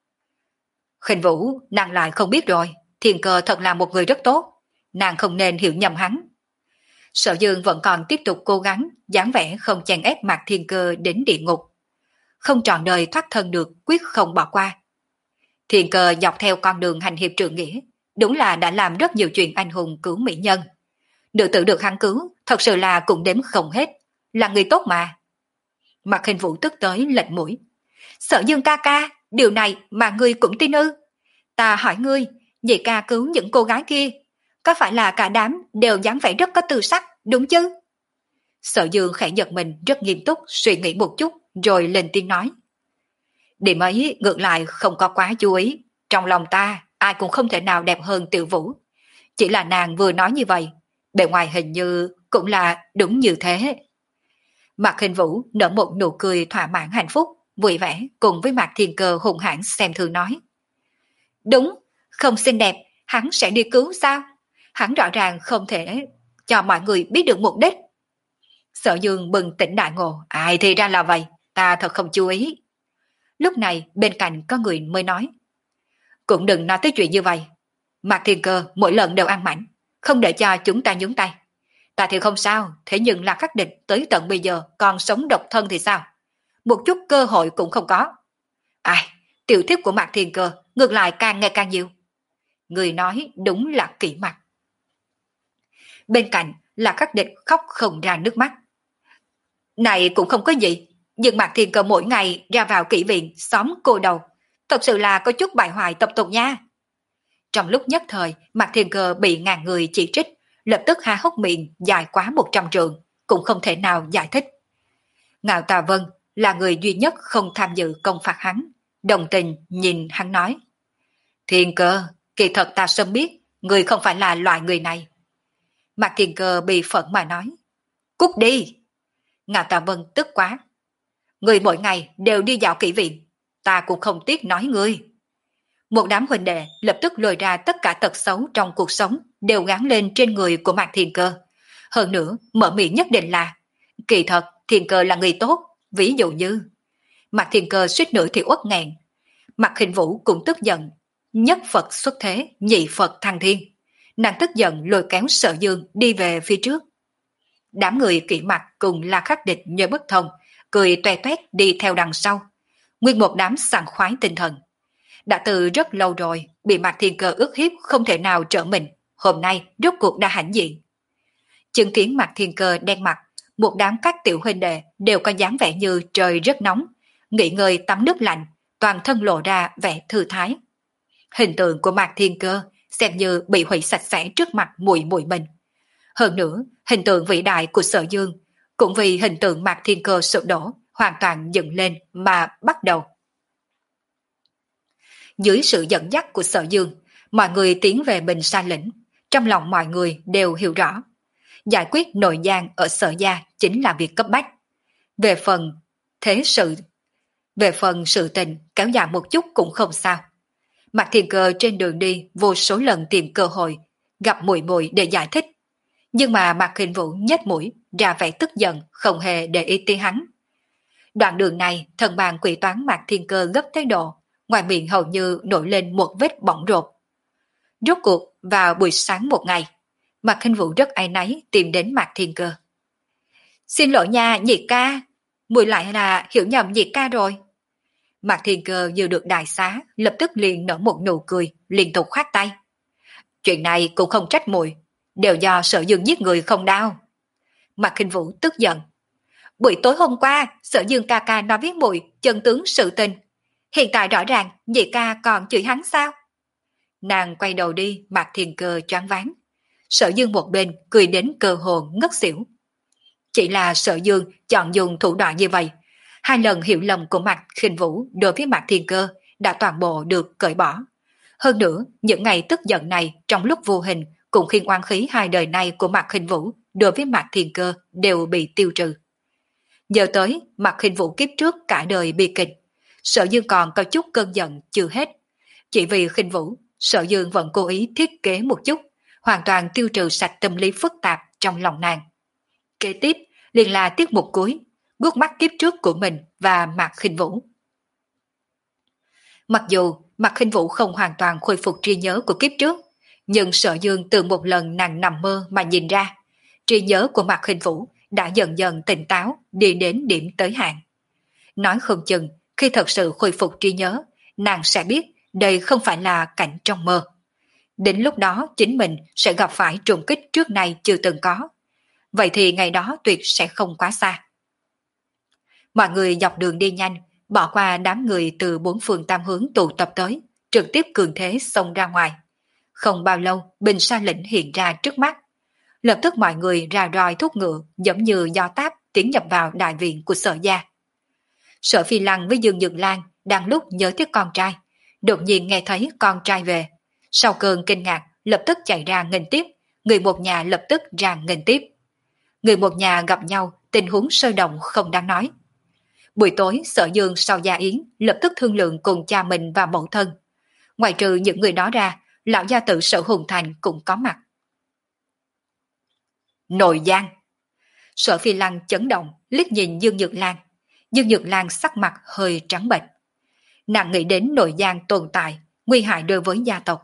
Khinh Vũ, nàng lại không biết rồi, Thiên Cơ thật là một người rất tốt, nàng không nên hiểu nhầm hắn. Sở Dương vẫn còn tiếp tục cố gắng, dáng vẻ không chèn ép Mạc Thiên Cơ đến địa ngục. Không trọn đời thoát thân được, quyết không bỏ qua. Thiên Cơ dọc theo con đường hành hiệp trượng nghĩa, đúng là đã làm rất nhiều chuyện anh hùng cứu mỹ nhân. Nữ tử được hắn cứu, thật sự là cũng đếm không hết, là người tốt mà. Mạc Khinh Vũ tức tới lệch mũi. Sở Dương ca ca, điều này mà ngươi cũng tin ư? Ta hỏi ngươi, nhị ca cứu những cô gái kia, có phải là cả đám đều dáng vẻ rất có tư sắc, đúng chứ? Sở Dương khẽ giật mình rất nghiêm túc suy nghĩ một chút rồi lên tiếng nói. Điểm ấy ngược lại không có quá chú ý, trong lòng ta ai cũng không thể nào đẹp hơn Tiểu Vũ. Chỉ là nàng vừa nói như vậy, bề ngoài hình như cũng là đúng như thế. Mạc Khinh Vũ nở một nụ cười thỏa mãn hạnh phúc, vui vẻ cùng với Mạc Thiên Cơ hùng hãn xem thường nói. Đúng, không xinh đẹp, hắn sẽ đi cứu sao? Hắn rõ ràng không thể cho mọi người biết được mục đích. Sở Dương bừng tỉnh đại ngộ, ai thì ra là vậy, ta thật không chú ý. Lúc này bên cạnh có người mới nói. Cũng đừng nói tới chuyện như vậy. Mạc Thiên Cơ mỗi lần đều ăn mảnh, không để cho chúng ta nhúng tay. Ta thì không sao, thế nhưng là khắc định tới tận bây giờ còn sống độc thân thì sao? Một chút cơ hội cũng không có. Ai, tiểu thiếp của Mạc Thiên Cơ ngược lại càng ngày càng nhiều. Người nói đúng là kỹ mặt. Bên cạnh là khắc định khóc không ra nước mắt. Này cũng không có gì, nhưng Mạc Thiên Cơ mỗi ngày ra vào kỹ viện xóm cô đầu, thật sự là có chút bại hoại tập tục nha. Trong lúc nhất thời, Mạc Thiên Cơ bị ngàn người chỉ trích, lập tức há hốc miệng dài quá một trăm trượng, cũng không thể nào giải thích. Ngạo Tà Vân là người duy nhất không tham dự công phạt hắn, đồng tình nhìn hắn nói. Thiên Cơ, kỳ thật ta sớm biết, người không phải là loại người này. Mạc Thiên Cơ bị phẫn mà nói. Cút đi! Ngạo Tà Vân tức quá. Người mỗi ngày đều đi dạo kỹ viện, ta cũng không tiếc nói ngươi. Một đám huynh đệ lập tức lôi ra tất cả tật xấu trong cuộc sống đều gắn lên trên người của Mạc Thiên Cơ. Hơn nữa, mở miệng nhất định là kỳ thật, Thiên Cơ là người tốt, ví dụ như Mạc Thiên Cơ suýt nữa thì uất nghẹn. Mạc Khinh Vũ cũng tức giận, nhất Phật xuất thế, nhị Phật thăng thiên. Nàng tức giận lôi kéo Sở Dương đi về phía trước. Đám người kỹ mặt cùng La Khắc Địch nhớ bất thông, cười toe toét đi theo đằng sau. Nguyên một đám sảng khoái tinh thần. Đã từ rất lâu rồi, bị Mạc Thiên Cơ ức hiếp không thể nào trở mình, hôm nay rốt cuộc đã hãnh diện. Chứng kiến Mạc Thiên Cơ đen mặt, một đám các tiểu huynh đệ đều có dáng vẻ như trời rất nóng, nghỉ ngơi tắm nước lạnh, toàn thân lộ ra vẻ thư thái. Hình tượng của Mạc Thiên Cơ xem như bị hủy sạch sẽ trước mặt muội muội mình. Hơn nữa, hình tượng vĩ đại của Sở Dương cũng vì hình tượng Mạc Thiên Cơ sụp đổ hoàn toàn dựng lên mà bắt đầu. Dưới sự dẫn dắt của Sở Dương, mọi người tiến về Bình Sa lĩnh, trong lòng mọi người đều hiểu rõ. Giải quyết nội gián ở Sở gia chính là việc cấp bách. Về phần thế sự, về phần sự tình kéo dài một chút cũng không sao. Mạc Thiên Cơ trên đường đi vô số lần tìm cơ hội gặp muội muội để giải thích, nhưng mà Mạc Khinh Vũ nhếch mũi ra vẻ tức giận, không hề để ý tới hắn. Đoạn đường này, thần bàn quỷ toán Mạc Thiên Cơ gấp tới độ, ngoài miệng hầu như nổi lên một vết bỏng rộp. Rốt cuộc vào buổi sáng một ngày, Mạc Khinh Vũ rất áy náy tìm đến Mạc Thiên Cơ. Xin lỗi nha, nhị ca, muội lại là hiểu nhầm nhị ca rồi. Mạc Thiên Cơ vừa được đại xá, lập tức liền nở một nụ cười, liên tục khoát tay. Chuyện này cũng không trách muội, đều do Sở Dương giết người không đau. Mạc Khinh Vũ tức giận. Buổi tối hôm qua, Sở Dương ca ca nói với muội chân tướng sự tình. Hiện tại rõ ràng, nhị ca còn chửi hắn sao? Nàng quay đầu đi, Mạc Thiên Cơ choáng váng. Sở Dương một bên cười đến cơ hồ ngất xỉu. Chỉ là Sở Dương chọn dùng thủ đoạn như vậy, hai lần hiểu lầm của Mạc Khinh Vũ đối với Mạc Thiên Cơ đã toàn bộ được cởi bỏ. Hơn nữa, những ngày tức giận này trong lúc vô hình cũng khiến oán khí hai đời này của Mạc Khinh Vũ đối với Mạc Thiên Cơ đều bị tiêu trừ. Giờ tới, Mạc Khinh Vũ kiếp trước cả đời bi kịch, Sở Dương còn có chút cơn giận chưa hết. Chỉ vì Khinh Vũ, Sở Dương vẫn cố ý thiết kế một chút, hoàn toàn tiêu trừ sạch tâm lý phức tạp trong lòng nàng. Kế tiếp, liền là tiết mục cuối, gút mắt kiếp trước của mình và Mạc Khinh Vũ. Mặc dù Mạc Khinh Vũ không hoàn toàn khôi phục trí nhớ của kiếp trước, nhưng Sở Dương từ một lần nàng nằm mơ mà nhìn ra, trí nhớ của Mạc Khinh Vũ đã dần dần tỉnh táo đi đến điểm tới hạn. Nói không chừng, khi thật sự khôi phục trí nhớ, nàng sẽ biết đây không phải là cảnh trong mơ. Đến lúc đó chính mình sẽ gặp phải trùng kích trước nay chưa từng có. Vậy thì ngày đó tuyệt sẽ không quá xa. Mọi người dọc đường đi nhanh, bỏ qua đám người từ bốn phương tam hướng tụ tập tới, trực tiếp cường thế xông ra ngoài. Không bao lâu, Bình Sa lĩnh hiện ra trước mắt. Lập tức mọi người ra roi thúc ngựa, giống như do táp tiến nhập vào đại viện của Sở gia. Sở Phi Lăng với Dương Nhược Lan đang lúc nhớ tiếc con trai, đột nhiên nghe thấy con trai về. Sau cơn kinh ngạc, lập tức chạy ra nghênh tiếp, người một nhà lập tức ra nghênh tiếp. Người một nhà gặp nhau, tình huống sôi động không đáng nói. Buổi tối, Sở Dương sau gia yến lập tức thương lượng cùng cha mình và mẫu thân. Ngoài trừ những người đó ra, lão gia tử Sở Hùng Thành cũng có mặt. Nội gián. Sở Phi Lăng chấn động, liếc nhìn Dương Nhược Lan. Dương Nhược Lan sắc mặt hơi trắng bệch. Nàng nghĩ đến nội gián tồn tại, nguy hại đối với gia tộc.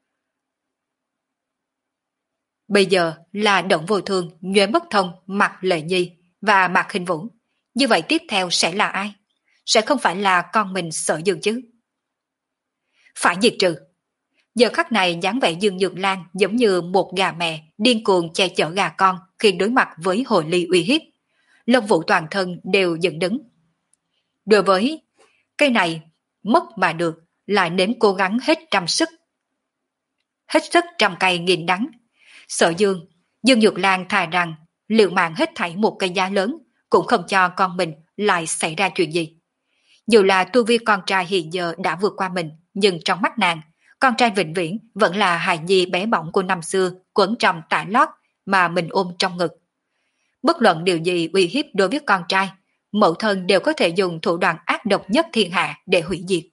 Bây giờ là Động Vô Thương, Nhuế Bất Thông, Mạc Lệ Nhi và Mạc Khinh Vũ. Như vậy tiếp theo sẽ là ai? Sẽ không phải là con mình Sở Dương chứ? Phải diệt trừ. Giờ khắc này dáng vẻ Dương Nhược Lan giống như một gà mẹ điên cuồng che chở gà con khi đối mặt với hồ ly uy hiếp. Lông vũ toàn thân đều dựng đứng. Đối với cái này, mất mà được, lại nếm cố gắng hết trăm sức. Hết sức trăm cây nghìn đắng. Sở Dương, Dương Nhược Lan thà rằng liệu mạng hết thảy một cái giá lớn, cũng không cho con mình lại xảy ra chuyện gì. Dù là tu vi con trai hiện giờ đã vượt qua mình, nhưng trong mắt nàng, con trai vĩnh viễn vẫn là hài nhi bé bỏng của năm xưa quấn trong tả lót mà mình ôm trong ngực. Bất luận điều gì uy hiếp đối với con trai, mẫu thân đều có thể dùng thủ đoạn ác độc nhất thiên hạ để hủy diệt.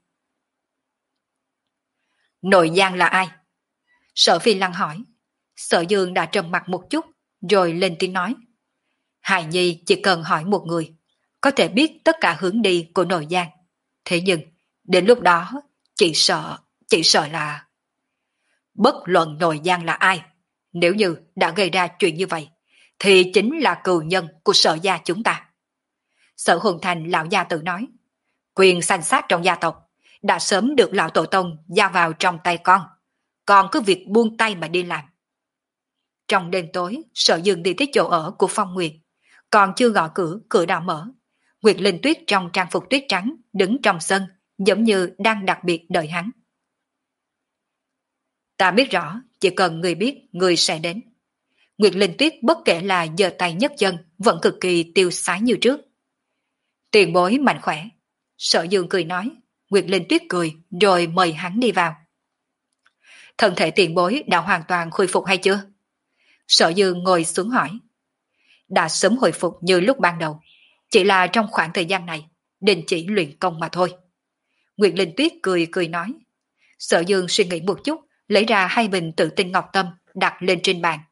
Nội giang là ai? Sở Phi Lăng hỏi. Sở Dương đã trầm mặt một chút, rồi lên tiếng nói. Hài nhi chỉ cần hỏi một người, có thể biết tất cả hướng đi của nội giang. Thế nhưng, đến lúc đó, chị sợ, chị sợ là... Bất luận nội giang là ai, nếu như đã gây ra chuyện như vậy, thì chính là cừu nhân của Sở gia chúng ta. Sở Hồn Thành lão gia tự nói, quyền sanh sát trong gia tộc đã sớm được lão tổ tông giao vào trong tay con, còn cứ việc buông tay mà đi làm. Trong đêm tối, Sở Dương đi tới chỗ ở của Phong Nguyệt, còn chưa gõ cửa, cửa đã mở. Nguyệt Linh Tuyết trong trang phục tuyết trắng đứng trong sân, giống như đang đặc biệt đợi hắn. Ta biết rõ, chỉ cần người biết, người sẽ đến. Nguyệt Linh Tuyết bất kể là giơ tay nhấc chân, vẫn cực kỳ tiêu sái như trước. Tiền bối mạnh khỏe. Sở Dương cười nói. Nguyệt Linh Tuyết cười, rồi mời hắn đi vào. Thân thể tiền bối đã hoàn toàn khôi phục hay chưa? Sở Dương ngồi xuống hỏi. Đã sớm hồi phục như lúc ban đầu, chỉ là trong khoảng thời gian này đình chỉ luyện công mà thôi. Nguyệt Linh Tuyết cười cười nói. Sở Dương suy nghĩ một chút, lấy ra hai bình tự tinh ngọc tâm đặt lên trên bàn.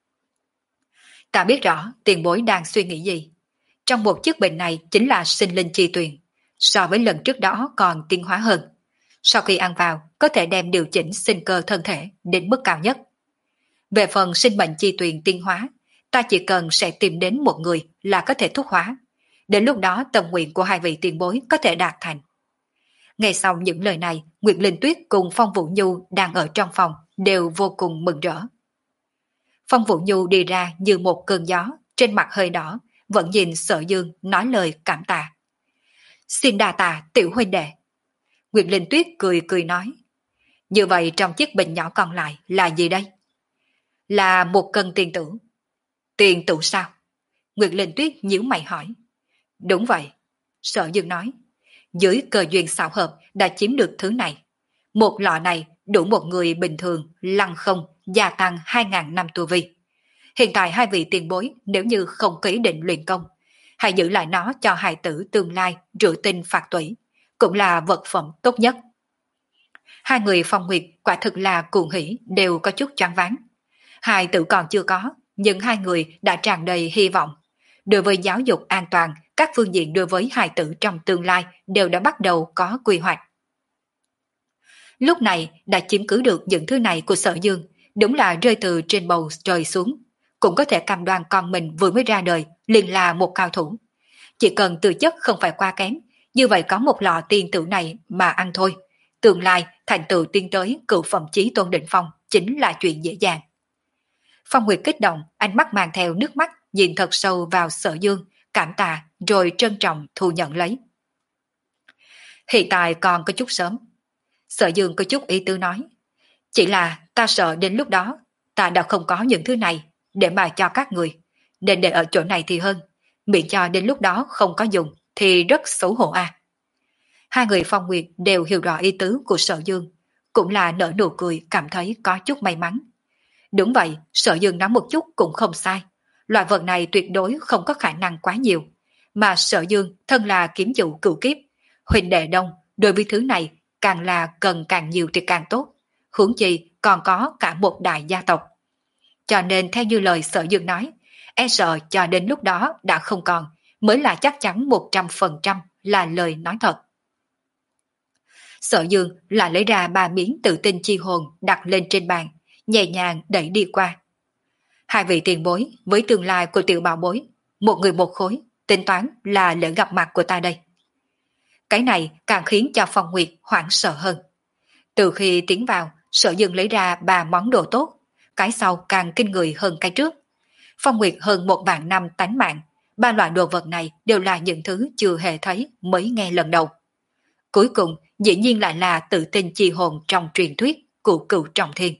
Ta biết rõ tiền bối đang suy nghĩ gì. Trong một chiếc bình này chính là sinh linh chi tuyền, so với lần trước đó còn tiến hóa hơn. Sau khi ăn vào, có thể đem điều chỉnh sinh cơ thân thể đến mức cao nhất. Về phần sinh mệnh chi tuyền tiến hóa, ta chỉ cần sẽ tìm đến một người là có thể thúc hóa. Đến lúc đó tâm nguyện của hai vị tiền bối có thể đạt thành. Nghe sau những lời này, Nguyệt Linh Tuyết cùng Phong Vũ Nhu đang ở trong phòng đều vô cùng mừng rỡ. Phong Vũ Nhu đi ra như một cơn gió, trên mặt hơi đỏ, vẫn nhìn Sở Dương nói lời cảm tạ. Xin đa tạ tiểu huynh đệ. Nguyệt Linh Tuyết cười cười nói. Như vậy trong chiếc bình nhỏ còn lại là gì đây? Là một cân tiền tử. Tiền tử sao? Nguyệt Linh Tuyết nhíu mày hỏi. Đúng vậy. Sở Dương nói. Dưới cơ duyên xảo hợp đã chiếm được thứ này. Một lọ này đủ một người bình thường lăng không gia tăng hai ngàn năm tu vi. Hiện tại hai vị tiền bối nếu như không có ý định luyện công, hãy giữ lại nó cho hài tử tương lai rửa tinh phạt tủy, cũng là vật phẩm tốt nhất. Hai người Phong Nguyệt quả thực là cuồng hỉ, đều có chút choáng váng. Hài tử còn chưa có, nhưng hai người đã tràn đầy hy vọng. Đối với giáo dục an toàn, các phương diện đối với hài tử trong tương lai đều đã bắt đầu có quy hoạch. Lúc này đã chiếm cứ được những thứ này của Sở Dương, đúng là rơi từ trên bầu trời xuống, cũng có thể cam đoan con mình vừa mới ra đời liền là một cao thủ. Chỉ cần tư chất không phải quá kém, như vậy có một lọ tiên tử này mà ăn thôi, tương lai thành tựu tiên tới cựu phẩm chí tôn đỉnh phong chính là chuyện dễ dàng. Phong Nguyệt kích động, ánh mắt mang theo nước mắt nhìn thật sâu vào Sở Dương, cảm tạ rồi trân trọng thu nhận lấy. Hiện tại còn có chút sớm. Sở Dương có chút ý tứ nói. Chỉ là ta sợ đến lúc đó ta đã không có những thứ này để mà cho các người, nên để ở chỗ này thì hơn, miễn cho đến lúc đó không có dùng thì rất xấu hổ à. Hai người Phong Nguyệt đều hiểu rõ ý tứ của Sở Dương, cũng là nở nụ cười cảm thấy có chút may mắn. Đúng vậy, Sở Dương nói một chút cũng không sai. Loại vật này tuyệt đối không có khả năng quá nhiều. Mà Sở Dương thân là kiếm chủ cửu kiếp, huynh đệ đông, đối với thứ này càng là cần càng nhiều thì càng tốt. Huống chi còn có cả một đại gia tộc. Cho nên theo như lời Sở Dương nói, e sợ cho đến lúc đó đã không còn, mới là chắc chắn một trăm phần trăm là lời nói thật. Sở Dương lại lấy ra ba miếng tự tinh chi hồn đặt lên trên bàn, nhẹ nhàng đẩy đi qua. Hai vị tiền bối với tương lai của tiểu bảo bối, một người một khối, tính toán là lễ gặp mặt của ta đây. Cái này càng khiến cho Phong Nguyệt hoảng sợ hơn. Từ khi tiến vào, Sở Dương lấy ra ba món đồ tốt, cái sau càng kinh người hơn cái trước. Phong Nguyệt hơn một vạn năm tánh mạng, ba loại đồ vật này đều là những thứ chưa hề thấy mới nghe lần đầu. Cuối cùng, dĩ nhiên lại là tự tinh chi hồn trong truyền thuyết của Cửu Trọng Thiên.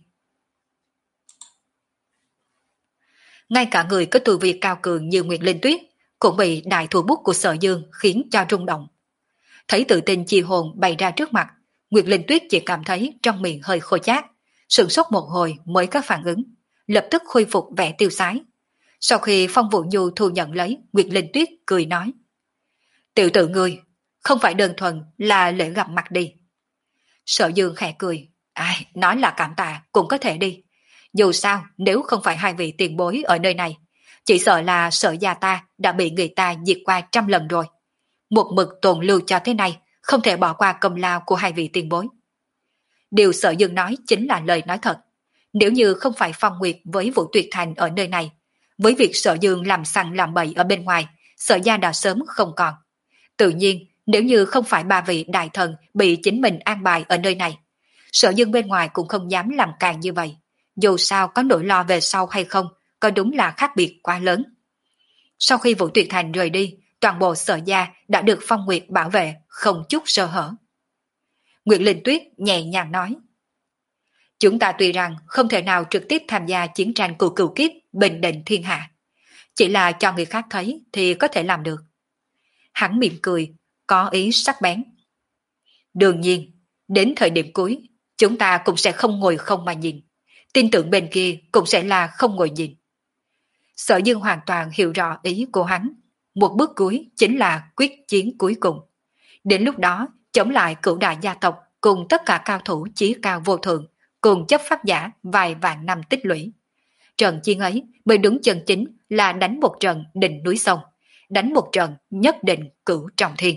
Ngay cả người có tu vi cao cường như Nguyệt Linh Tuyết cũng bị đại thủ bút của Sở Dương khiến cho rung động. Thấy tự tin chi hồn bày ra trước mặt, Nguyệt Linh Tuyết chỉ cảm thấy trong miệng hơi khô chát, sửng sốt một hồi mới có phản ứng, lập tức khôi phục vẻ tiêu sái. Sau khi Phong Vũ Nhu thu nhận lấy, Nguyệt Linh Tuyết cười nói: "Tiểu tử ngươi, không phải đơn thuần là lễ gặp mặt đi." Sở Dương khẽ cười: "Ai, nói là cảm tạ cũng có thể đi. Dù sao, nếu không phải hai vị tiền bối ở nơi này, chỉ sợ là Sở gia ta đã bị người ta diệt qua trăm lần rồi. Một mực tồn lưu cho thế này, không thể bỏ qua công lao của hai vị tiền bối." Điều Sở Dương nói chính là lời nói thật. Nếu như không phải Phong Nguyệt với Vũ Tuyệt Thành ở nơi này, với việc Sở Dương làm sằng làm bậy ở bên ngoài, Sở gia đã sớm không còn. Tự nhiên, nếu như không phải ba vị đại thần bị chính mình an bài ở nơi này, Sở Dương bên ngoài cũng không dám làm càng như vậy. Dù sao có nỗi lo về sau hay không, có đúng là khác biệt quá lớn. Sau khi Vũ Tuyệt Thành rời đi, toàn bộ Sở gia đã được Phong Nguyệt bảo vệ, không chút sơ hở. Nguyệt Linh Tuyết nhẹ nhàng nói: "Chúng ta tuy rằng không thể nào trực tiếp tham gia chiến tranh cửu cửu kiếp bình định thiên hạ, chỉ là cho người khác thấy thì có thể làm được." Hắn mỉm cười, có ý sắc bén: "Đương nhiên, đến thời điểm cuối, chúng ta cũng sẽ không ngồi không mà nhìn. Tin tưởng bên kia cũng sẽ là không ngồi nhìn." Sở Dương hoàn toàn hiểu rõ ý của hắn. Một bước cuối chính là quyết chiến cuối cùng. Đến lúc đó, chống lại cửu đại gia tộc cùng tất cả cao thủ chí cao vô thượng, cùng chấp pháp giả vài vạn năm tích lũy. Trận chiến ấy mới đúng chân chính là đánh một trận đỉnh núi sông, đánh một trận nhất định cửu trọng thiên.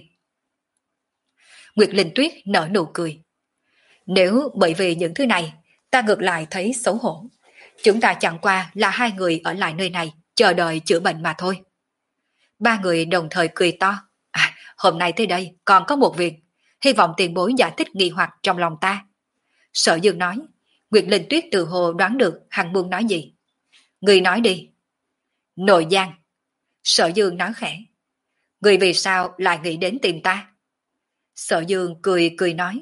Nguyệt Linh Tuyết nở nụ cười: "Nếu bởi vì những thứ này, ta ngược lại thấy xấu hổ. Chúng ta chẳng qua là hai người ở lại nơi này, chờ đợi chữa bệnh mà thôi." Ba người đồng thời cười to: "À, hôm nay tới đây còn có một việc, hy vọng tiền bối giải thích nghi hoặc trong lòng ta." Sở Dương nói. Nguyệt Linh Tuyết từ hồ đoán được hắn muốn nói gì. "Người nói đi." "Nội giang." Sở Dương nói khẽ. "Người vì sao lại nghĩ đến tìm ta?" Sở Dương cười cười nói: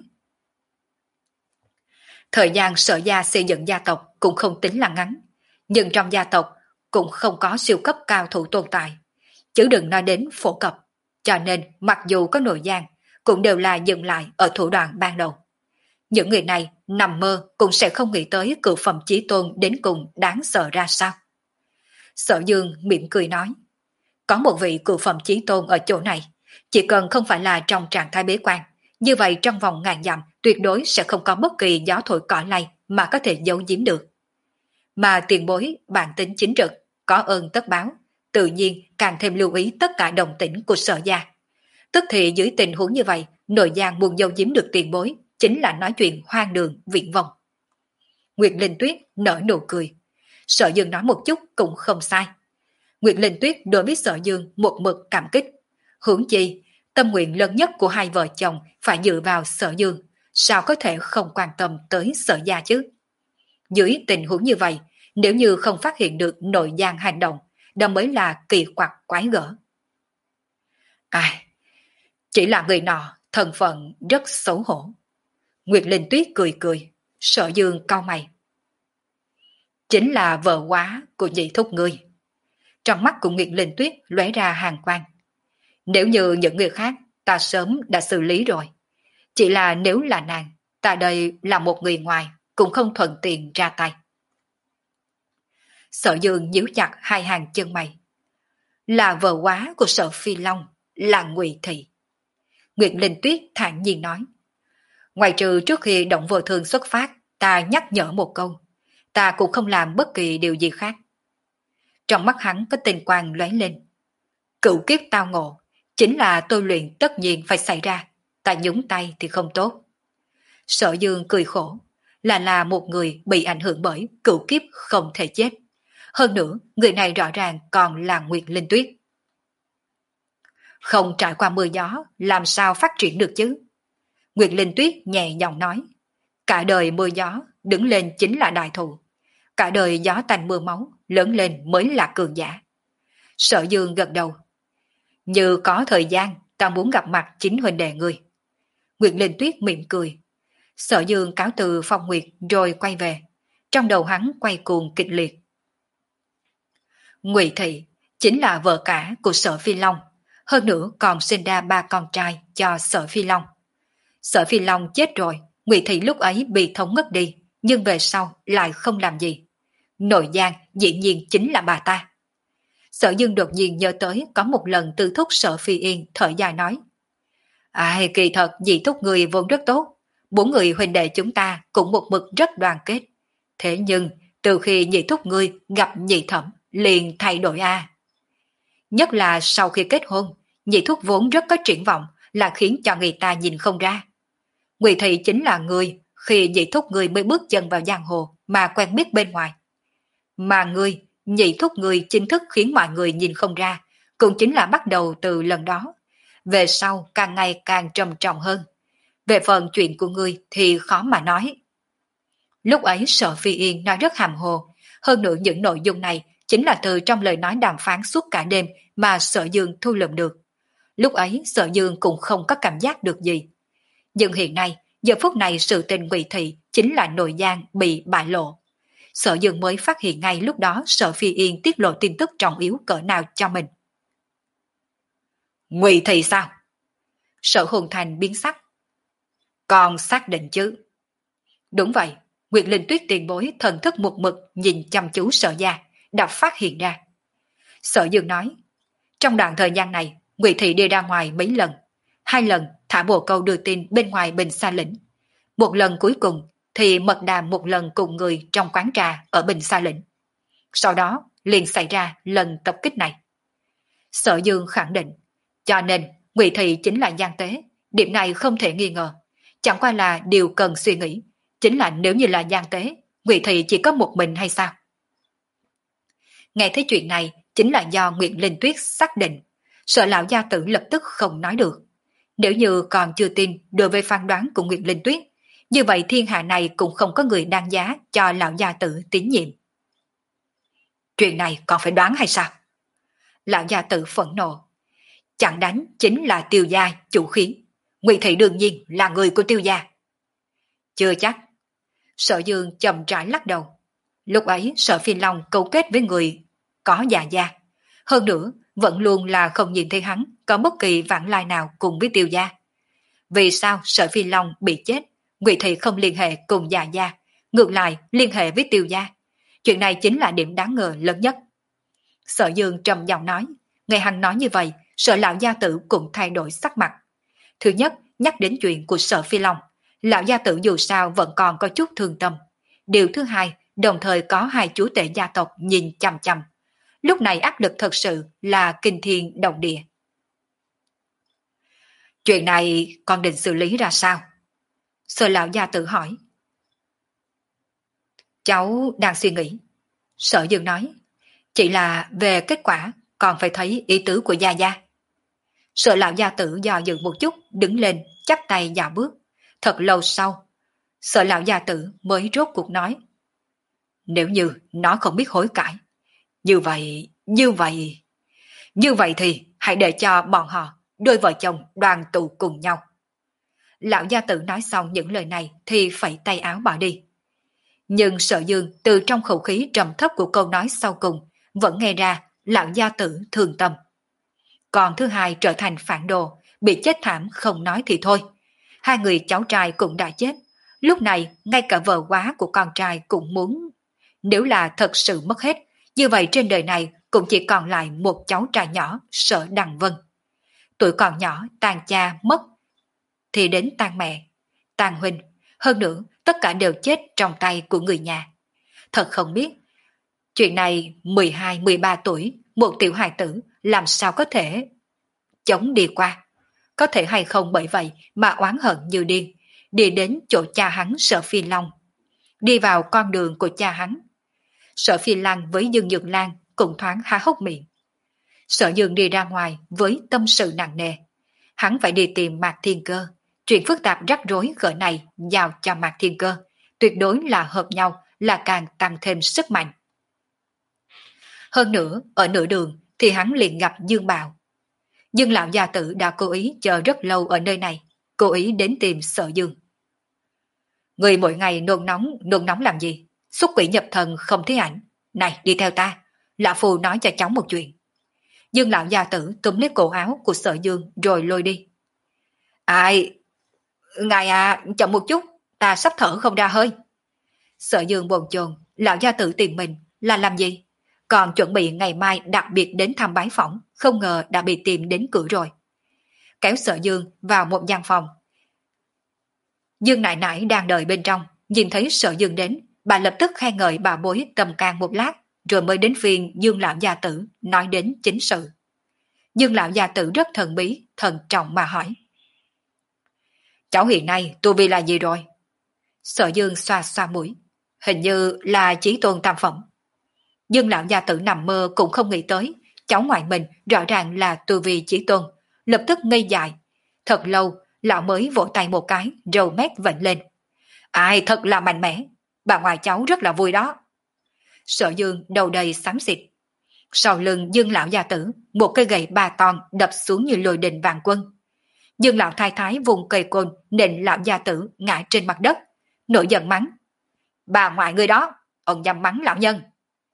"Thời gian Sở gia xây dựng gia tộc cũng không tính là ngắn, nhưng trong gia tộc cũng không có siêu cấp cao thủ tồn tại, chứ đừng nói đến phổ cập, cho nên mặc dù có nội gian, cũng đều là dừng lại ở thủ đoạn ban đầu. Những người này nằm mơ cũng sẽ không nghĩ tới cửu phẩm chí tôn đến cùng đáng sợ ra sao." Sở Dương mỉm cười nói: "Có một vị cửu phẩm chí tôn ở chỗ này, chỉ cần không phải là trong trạng thái bế quan, như vậy trong vòng ngàn dặm tuyệt đối sẽ không có bất kỳ gió thổi cỏ lay mà có thể giấu giếm được. Mà tiền bối bản tính chính trực, có ơn tất báo, tự nhiên càng thêm lưu ý tất cả đồng tĩnh của Sở gia. Tức thì dưới tình huống như vậy, nội giang muốn giấu giếm được tiền bối chính là nói chuyện hoang đường viển vông." Nguyệt Linh Tuyết nở nụ cười. Sở Dương nói một chút cũng không sai. Nguyệt Linh Tuyết đối với Sở Dương một mực cảm kích. Huống chi, tâm nguyện lớn nhất của hai vợ chồng phải dựa vào Sở Dương, sao có thể không quan tâm tới Sở gia chứ? Dưới tình huống như vậy, nếu như không phát hiện được nội giang hành động, đó mới là kỳ quặc quái gở. Ai, chỉ là người nọ thân phận rất xấu hổ. Nguyệt Linh Tuyết cười cười. Sở Dương cau mày. Chính là vợ quá của nhị thúc ngươi. Trong mắt của Nguyệt Linh Tuyết lóe ra hàn quang. Nếu như những người khác, ta sớm đã xử lý rồi. Chỉ là nếu là nàng, ta đây là một người ngoài, cũng không thuận tiện ra tay. Sở Dương nhíu chặt hai hàng chân mày. Là vợ quá của Sở Phi Long, là Ngụy Thị. Nguyệt Linh Tuyết thản nhiên nói. Ngoài trừ trước khi động vô thường xuất phát, ta nhắc nhở một câu, ta cũng không làm bất kỳ điều gì khác. Trong mắt hắn có tình quang lóe lên. Cửu kiếp tao ngộ, chính là tôi luyện tất nhiên phải xảy ra, ta nhúng tay thì không tốt. Sở Dương cười khổ, là là một người bị ảnh hưởng bởi cửu kiếp không thể chết. Hơn nữa, người này rõ ràng còn là Nguyệt Linh Tuyết. Không trải qua mưa gió, làm sao phát triển được chứ? Nguyệt Linh Tuyết nhẹ giọng nói. Cả đời mưa gió, đứng lên chính là đại thụ. Cả đời gió tanh mưa máu, lớn lên mới là cường giả. Sở Dương gật đầu. Như có thời gian, ta muốn gặp mặt chính huynh đệ ngươi. Nguyệt Linh Tuyết mỉm cười. Sở Dương cáo từ Phong Nguyệt rồi quay về. Trong đầu hắn quay cuồng kịch liệt. Ngụy Thị, chính là vợ cả của Sở Phi Long, hơn nữa còn sinh ra ba con trai cho Sở Phi Long. Sở Phi Long chết rồi, Ngụy Thị lúc ấy bị thống ngất đi, nhưng về sau lại không làm gì. Nội gián dĩ nhiên chính là bà ta. Sở Dương đột nhiên nhớ tới có một lần Tư thúc Sở Phi Yên thở dài nói: Ai, kỳ thật dì thúc người vốn rất tốt, bốn người huynh đệ chúng ta cũng một mực rất đoàn kết. Thế nhưng từ khi nhị thúc ngươi gặp nhị thẩm liền thay đổi a. Nhất là sau khi kết hôn, nhị thúc vốn rất có triển vọng là khiến cho người ta nhìn không ra. Ngụy Thị chính là người khi nhị thúc người mới bước chân vào giang hồ mà quen biết bên ngoài. Mà ngươi, nhị thúc người chính thức khiến mọi người nhìn không ra, cũng chính là bắt đầu từ lần đó. Về sau càng ngày càng trầm trọng hơn. Về phần chuyện của ngươi thì khó mà nói. Lúc ấy Sở Phi Yên nói rất hàm hồ, hơn nữa những nội dung này chính là từ trong lời nói đàm phán suốt cả đêm mà Sở Dương thu lượm được. Lúc ấy Sở Dương cũng không có cảm giác được gì. Nhưng hiện nay, giờ phút này sự tình Ngụy Thị chính là nội gián bị bại lộ. Sở Dương mới phát hiện ngay lúc đó Sở Phi Yên tiết lộ tin tức trọng yếu cỡ nào cho mình. Ngụy Thị sao? Sở Hồn Thành biến sắc. Còn xác định chứ? Đúng vậy, Nguyệt Linh Tuyết tiền bối thần thức một mực nhìn chăm chú Sở gia, đã phát hiện ra. Sở Dương nói, trong đoạn thời gian này, Ngụy Thị đi ra ngoài mấy lần, hai lần thả bồ câu đưa tin bên ngoài Bình Sa Lĩnh. Một lần cuối cùng thì mật đàm một lần cùng người trong quán trà ở Bình Sa Lĩnh. Sau đó liền xảy ra lần tập kích này. Sở Dương khẳng định, cho nên Ngụy Thị chính là gian tế, điểm này không thể nghi ngờ. Chẳng qua là điều cần suy nghĩ, chính là nếu như là gian tế, Ngụy Thị chỉ có một mình hay sao? Nghe thấy chuyện này chính là do Nguyệt Linh Tuyết xác định, Sở lão gia tử lập tức không nói được. Nếu như còn chưa tin đối với phán đoán của Nguyệt Linh Tuyết, như vậy thiên hạ này cũng không có người đáng giá cho lão gia tử tín nhiệm. Chuyện này còn phải đoán hay sao? Lão gia tử phẫn nộ. Chẳng đánh chính là Tiêu gia chủ khí. Ngụy Thị đương nhiên là người của Tiêu gia. Chưa chắc. Sở Dương chậm rãi lắc đầu. Lúc ấy Sở Phi Long cấu kết với người có già gia. Hơn nữa vẫn luôn là không nhìn thấy hắn có bất kỳ vãng lai nào cùng với Tiêu gia. Vì sao Sở Phi Long bị chết, Ngụy Thị không liên hệ cùng già gia, ngược lại liên hệ với Tiêu gia? Chuyện này chính là điểm đáng ngờ lớn nhất. Sở Dương trầm giọng nói, nghe hắn nói như vậy, Sở lão gia tử cũng thay đổi sắc mặt. Thứ nhất, nhắc đến chuyện của Sở Phi Long, lão gia tử dù sao vẫn còn có chút thương tâm. Điều thứ hai, đồng thời có hai chúa tể gia tộc nhìn chằm chằm. Lúc này áp lực thật sự là kinh thiên động địa. Chuyện này con định xử lý ra sao? Sở lão gia tử hỏi. Cháu đang suy nghĩ. Sở Dương nói, chỉ là về kết quả còn phải thấy ý tứ của gia gia. Sở lão gia tử dò dự một chút, đứng lên, chắp tay dạo bước. Thật lâu sau, Sở lão gia tử mới rốt cuộc nói. Nếu như nó không biết hối cải, như vậy, như vậy, như vậy thì hãy để cho bọn họ, đôi vợ chồng đoàn tụ cùng nhau. Lão gia tử nói xong những lời này thì phẩy tay áo bỏ đi. Nhưng Sở Dương từ trong khẩu khí trầm thấp của câu nói sau cùng vẫn nghe ra lão gia tử thương tâm. Còn thứ hai trở thành phản đồ, bị chết thảm không nói thì thôi. Hai người cháu trai cũng đã chết. Lúc này ngay cả vợ quá của con trai cũng muốn. Nếu là thật sự mất hết, như vậy trên đời này cũng chỉ còn lại một cháu trai nhỏ Sở Đằng Vân. Tuổi còn nhỏ tàn cha mất, thì đến tàn mẹ, tàn huynh, hơn nữa tất cả đều chết trong tay của người nhà. Thật không biết, chuyện này mười hai mười ba tuổi, một tiểu hài tử làm sao có thể chống đi qua. Có thể hay không bởi vậy mà oán hận như điên, đi đến chỗ cha hắn Sở Phi Long, đi vào con đường của cha hắn. Sở Phi Lan với Dương Dược Lan cũng thoáng há hốc miệng. Sở Dương đi ra ngoài với tâm sự nặng nề. Hắn phải đi tìm Mạc Thiên Cơ. Chuyện phức tạp rắc rối cỡ này giao cho Mạc Thiên Cơ, tuyệt đối là hợp nhau, là càng tăng thêm sức mạnh. Hơn nữa, ở nửa đường thì hắn liền gặp Dương Bạo. Dương lão gia tử đã cố ý chờ rất lâu ở nơi này, cố ý đến tìm Sở Dương. Người mỗi ngày nôn nóng, nôn nóng làm gì? Xuất quỷ nhập thần không thấy ảnh. Này, đi theo ta, lão phù nói cho cháu một chuyện. Dương lão gia tử túm lấy cổ áo của Sở Dương rồi lôi đi. Ai? Ngài à, chậm một chút, ta sắp thở không ra hơi. Sở Dương bồn chồn, lão gia tử tìm mình là làm gì? Còn chuẩn bị ngày mai đặc biệt đến thăm bái phỏng, không ngờ đã bị tìm đến cửa rồi. Kéo Sở Dương vào một gian phòng. Dương nại nại đang đợi bên trong, nhìn thấy Sở Dương đến, bà lập tức khen ngợi bà bối trầm can một lát, rồi mới đến phiên Dương lão gia tử nói đến chính sự. Dương lão gia tử rất thần bí, thần trọng mà hỏi. Cháu hiện nay tu vi là gì rồi? Sở Dương xoa xoa mũi. Hình như là chí tôn tam phẩm. Dương lão gia tử nằm mơ cũng không nghĩ tới, cháu ngoại mình rõ ràng là tu vi chí tôn, lập tức ngây dại. Thật lâu, lão mới vỗ tay một cái, râu mép vểnh lên. Ai thật là mạnh mẽ, bà ngoại cháu rất là vui đó. Sở Dương đầu đầy xám xịt. Sau lưng Dương lão gia tử, một cây gậy ba ton đập xuống như lôi đình vạn quân. Dương lão thái thái vùng cây côn nện lão gia tử ngã trên mặt đất, nổi giận mắng. Bà ngoại người đó, ông dám mắng lão nhân.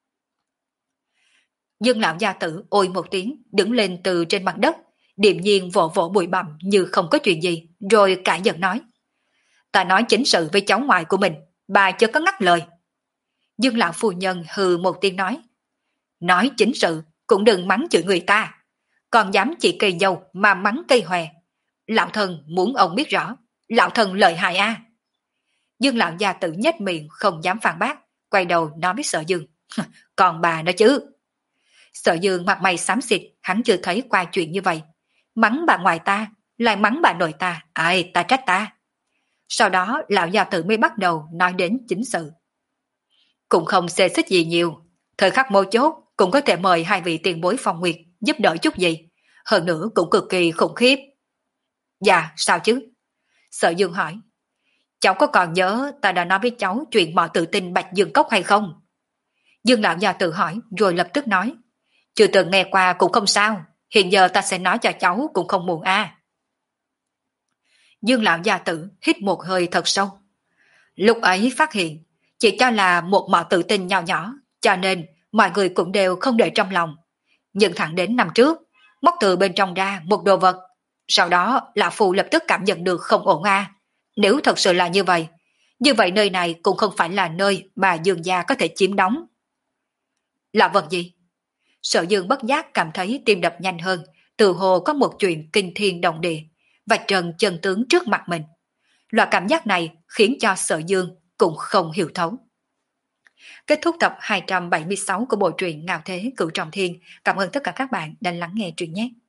Dương lão gia tử ôi một tiếng, đứng lên từ trên mặt đất, điềm nhiên vỗ vỗ bụi bặm như không có chuyện gì, rồi cãi giận nói. Ta nói chính sự với cháu ngoại của mình, bà chưa có ngắt lời. Dương lão phu nhân hừ một tiếng nói. Nói chính sự, cũng đừng mắng chửi người ta. Còn dám chỉ cây dâu mà mắng cây hòe. Lão thần muốn ông biết rõ, lão thần lợi hại a. À. Dương lão gia tử nhếch miệng không dám phản bác, quay đầu nói với Sở Dương. Còn bà đó chứ. Sở Dương mặt mày xám xịt, hắn chưa thấy qua chuyện như vậy. Mắng bà ngoại ta, lại mắng bà nội ta, ai ta trách ta. Sau đó lão gia tử mới bắt đầu nói đến chính sự. Cũng không xê xích gì nhiều, thời khắc mấu chốt cũng có thể mời hai vị tiền bối Phong Nguyệt giúp đỡ chút gì, hơn nữa cũng cực kỳ khủng khiếp. Dạ, sao chứ? Sở Dương hỏi. Cháu có còn nhớ ta đã nói với cháu chuyện mọ tự tin Bạch Dương Cốc hay không? Dương lão gia tử hỏi rồi lập tức nói. Chưa từng nghe qua cũng không sao, hiện giờ ta sẽ nói cho cháu cũng không muộn a. À. Dương lão gia tử hít một hơi thật sâu. Lúc ấy phát hiện, chỉ cho là một mọ tự tin nhỏ nhỏ, cho nên mọi người cũng đều không để trong lòng. Nhưng thẳng đến năm trước, móc từ bên trong ra một đồ vật. Sau đó lão phu lập tức cảm nhận được không ổn a. À. Nếu thật sự là như vậy, như vậy nơi này cũng không phải là nơi mà Dương gia có thể chiếm đóng. Là vật gì? Sở Dương bất giác cảm thấy tim đập nhanh hơn, từ hồ có một chuyện kinh thiên động địa, vạch trần chân tướng trước mặt mình. Loại cảm giác này khiến cho Sở Dương cũng không hiểu thấu. Kết thúc tập hai trăm bảy mươi sáu của bộ truyện Ngạo Thế Cửu Trọng Thiên. Cảm ơn tất cả các bạn đã lắng nghe truyện nhé.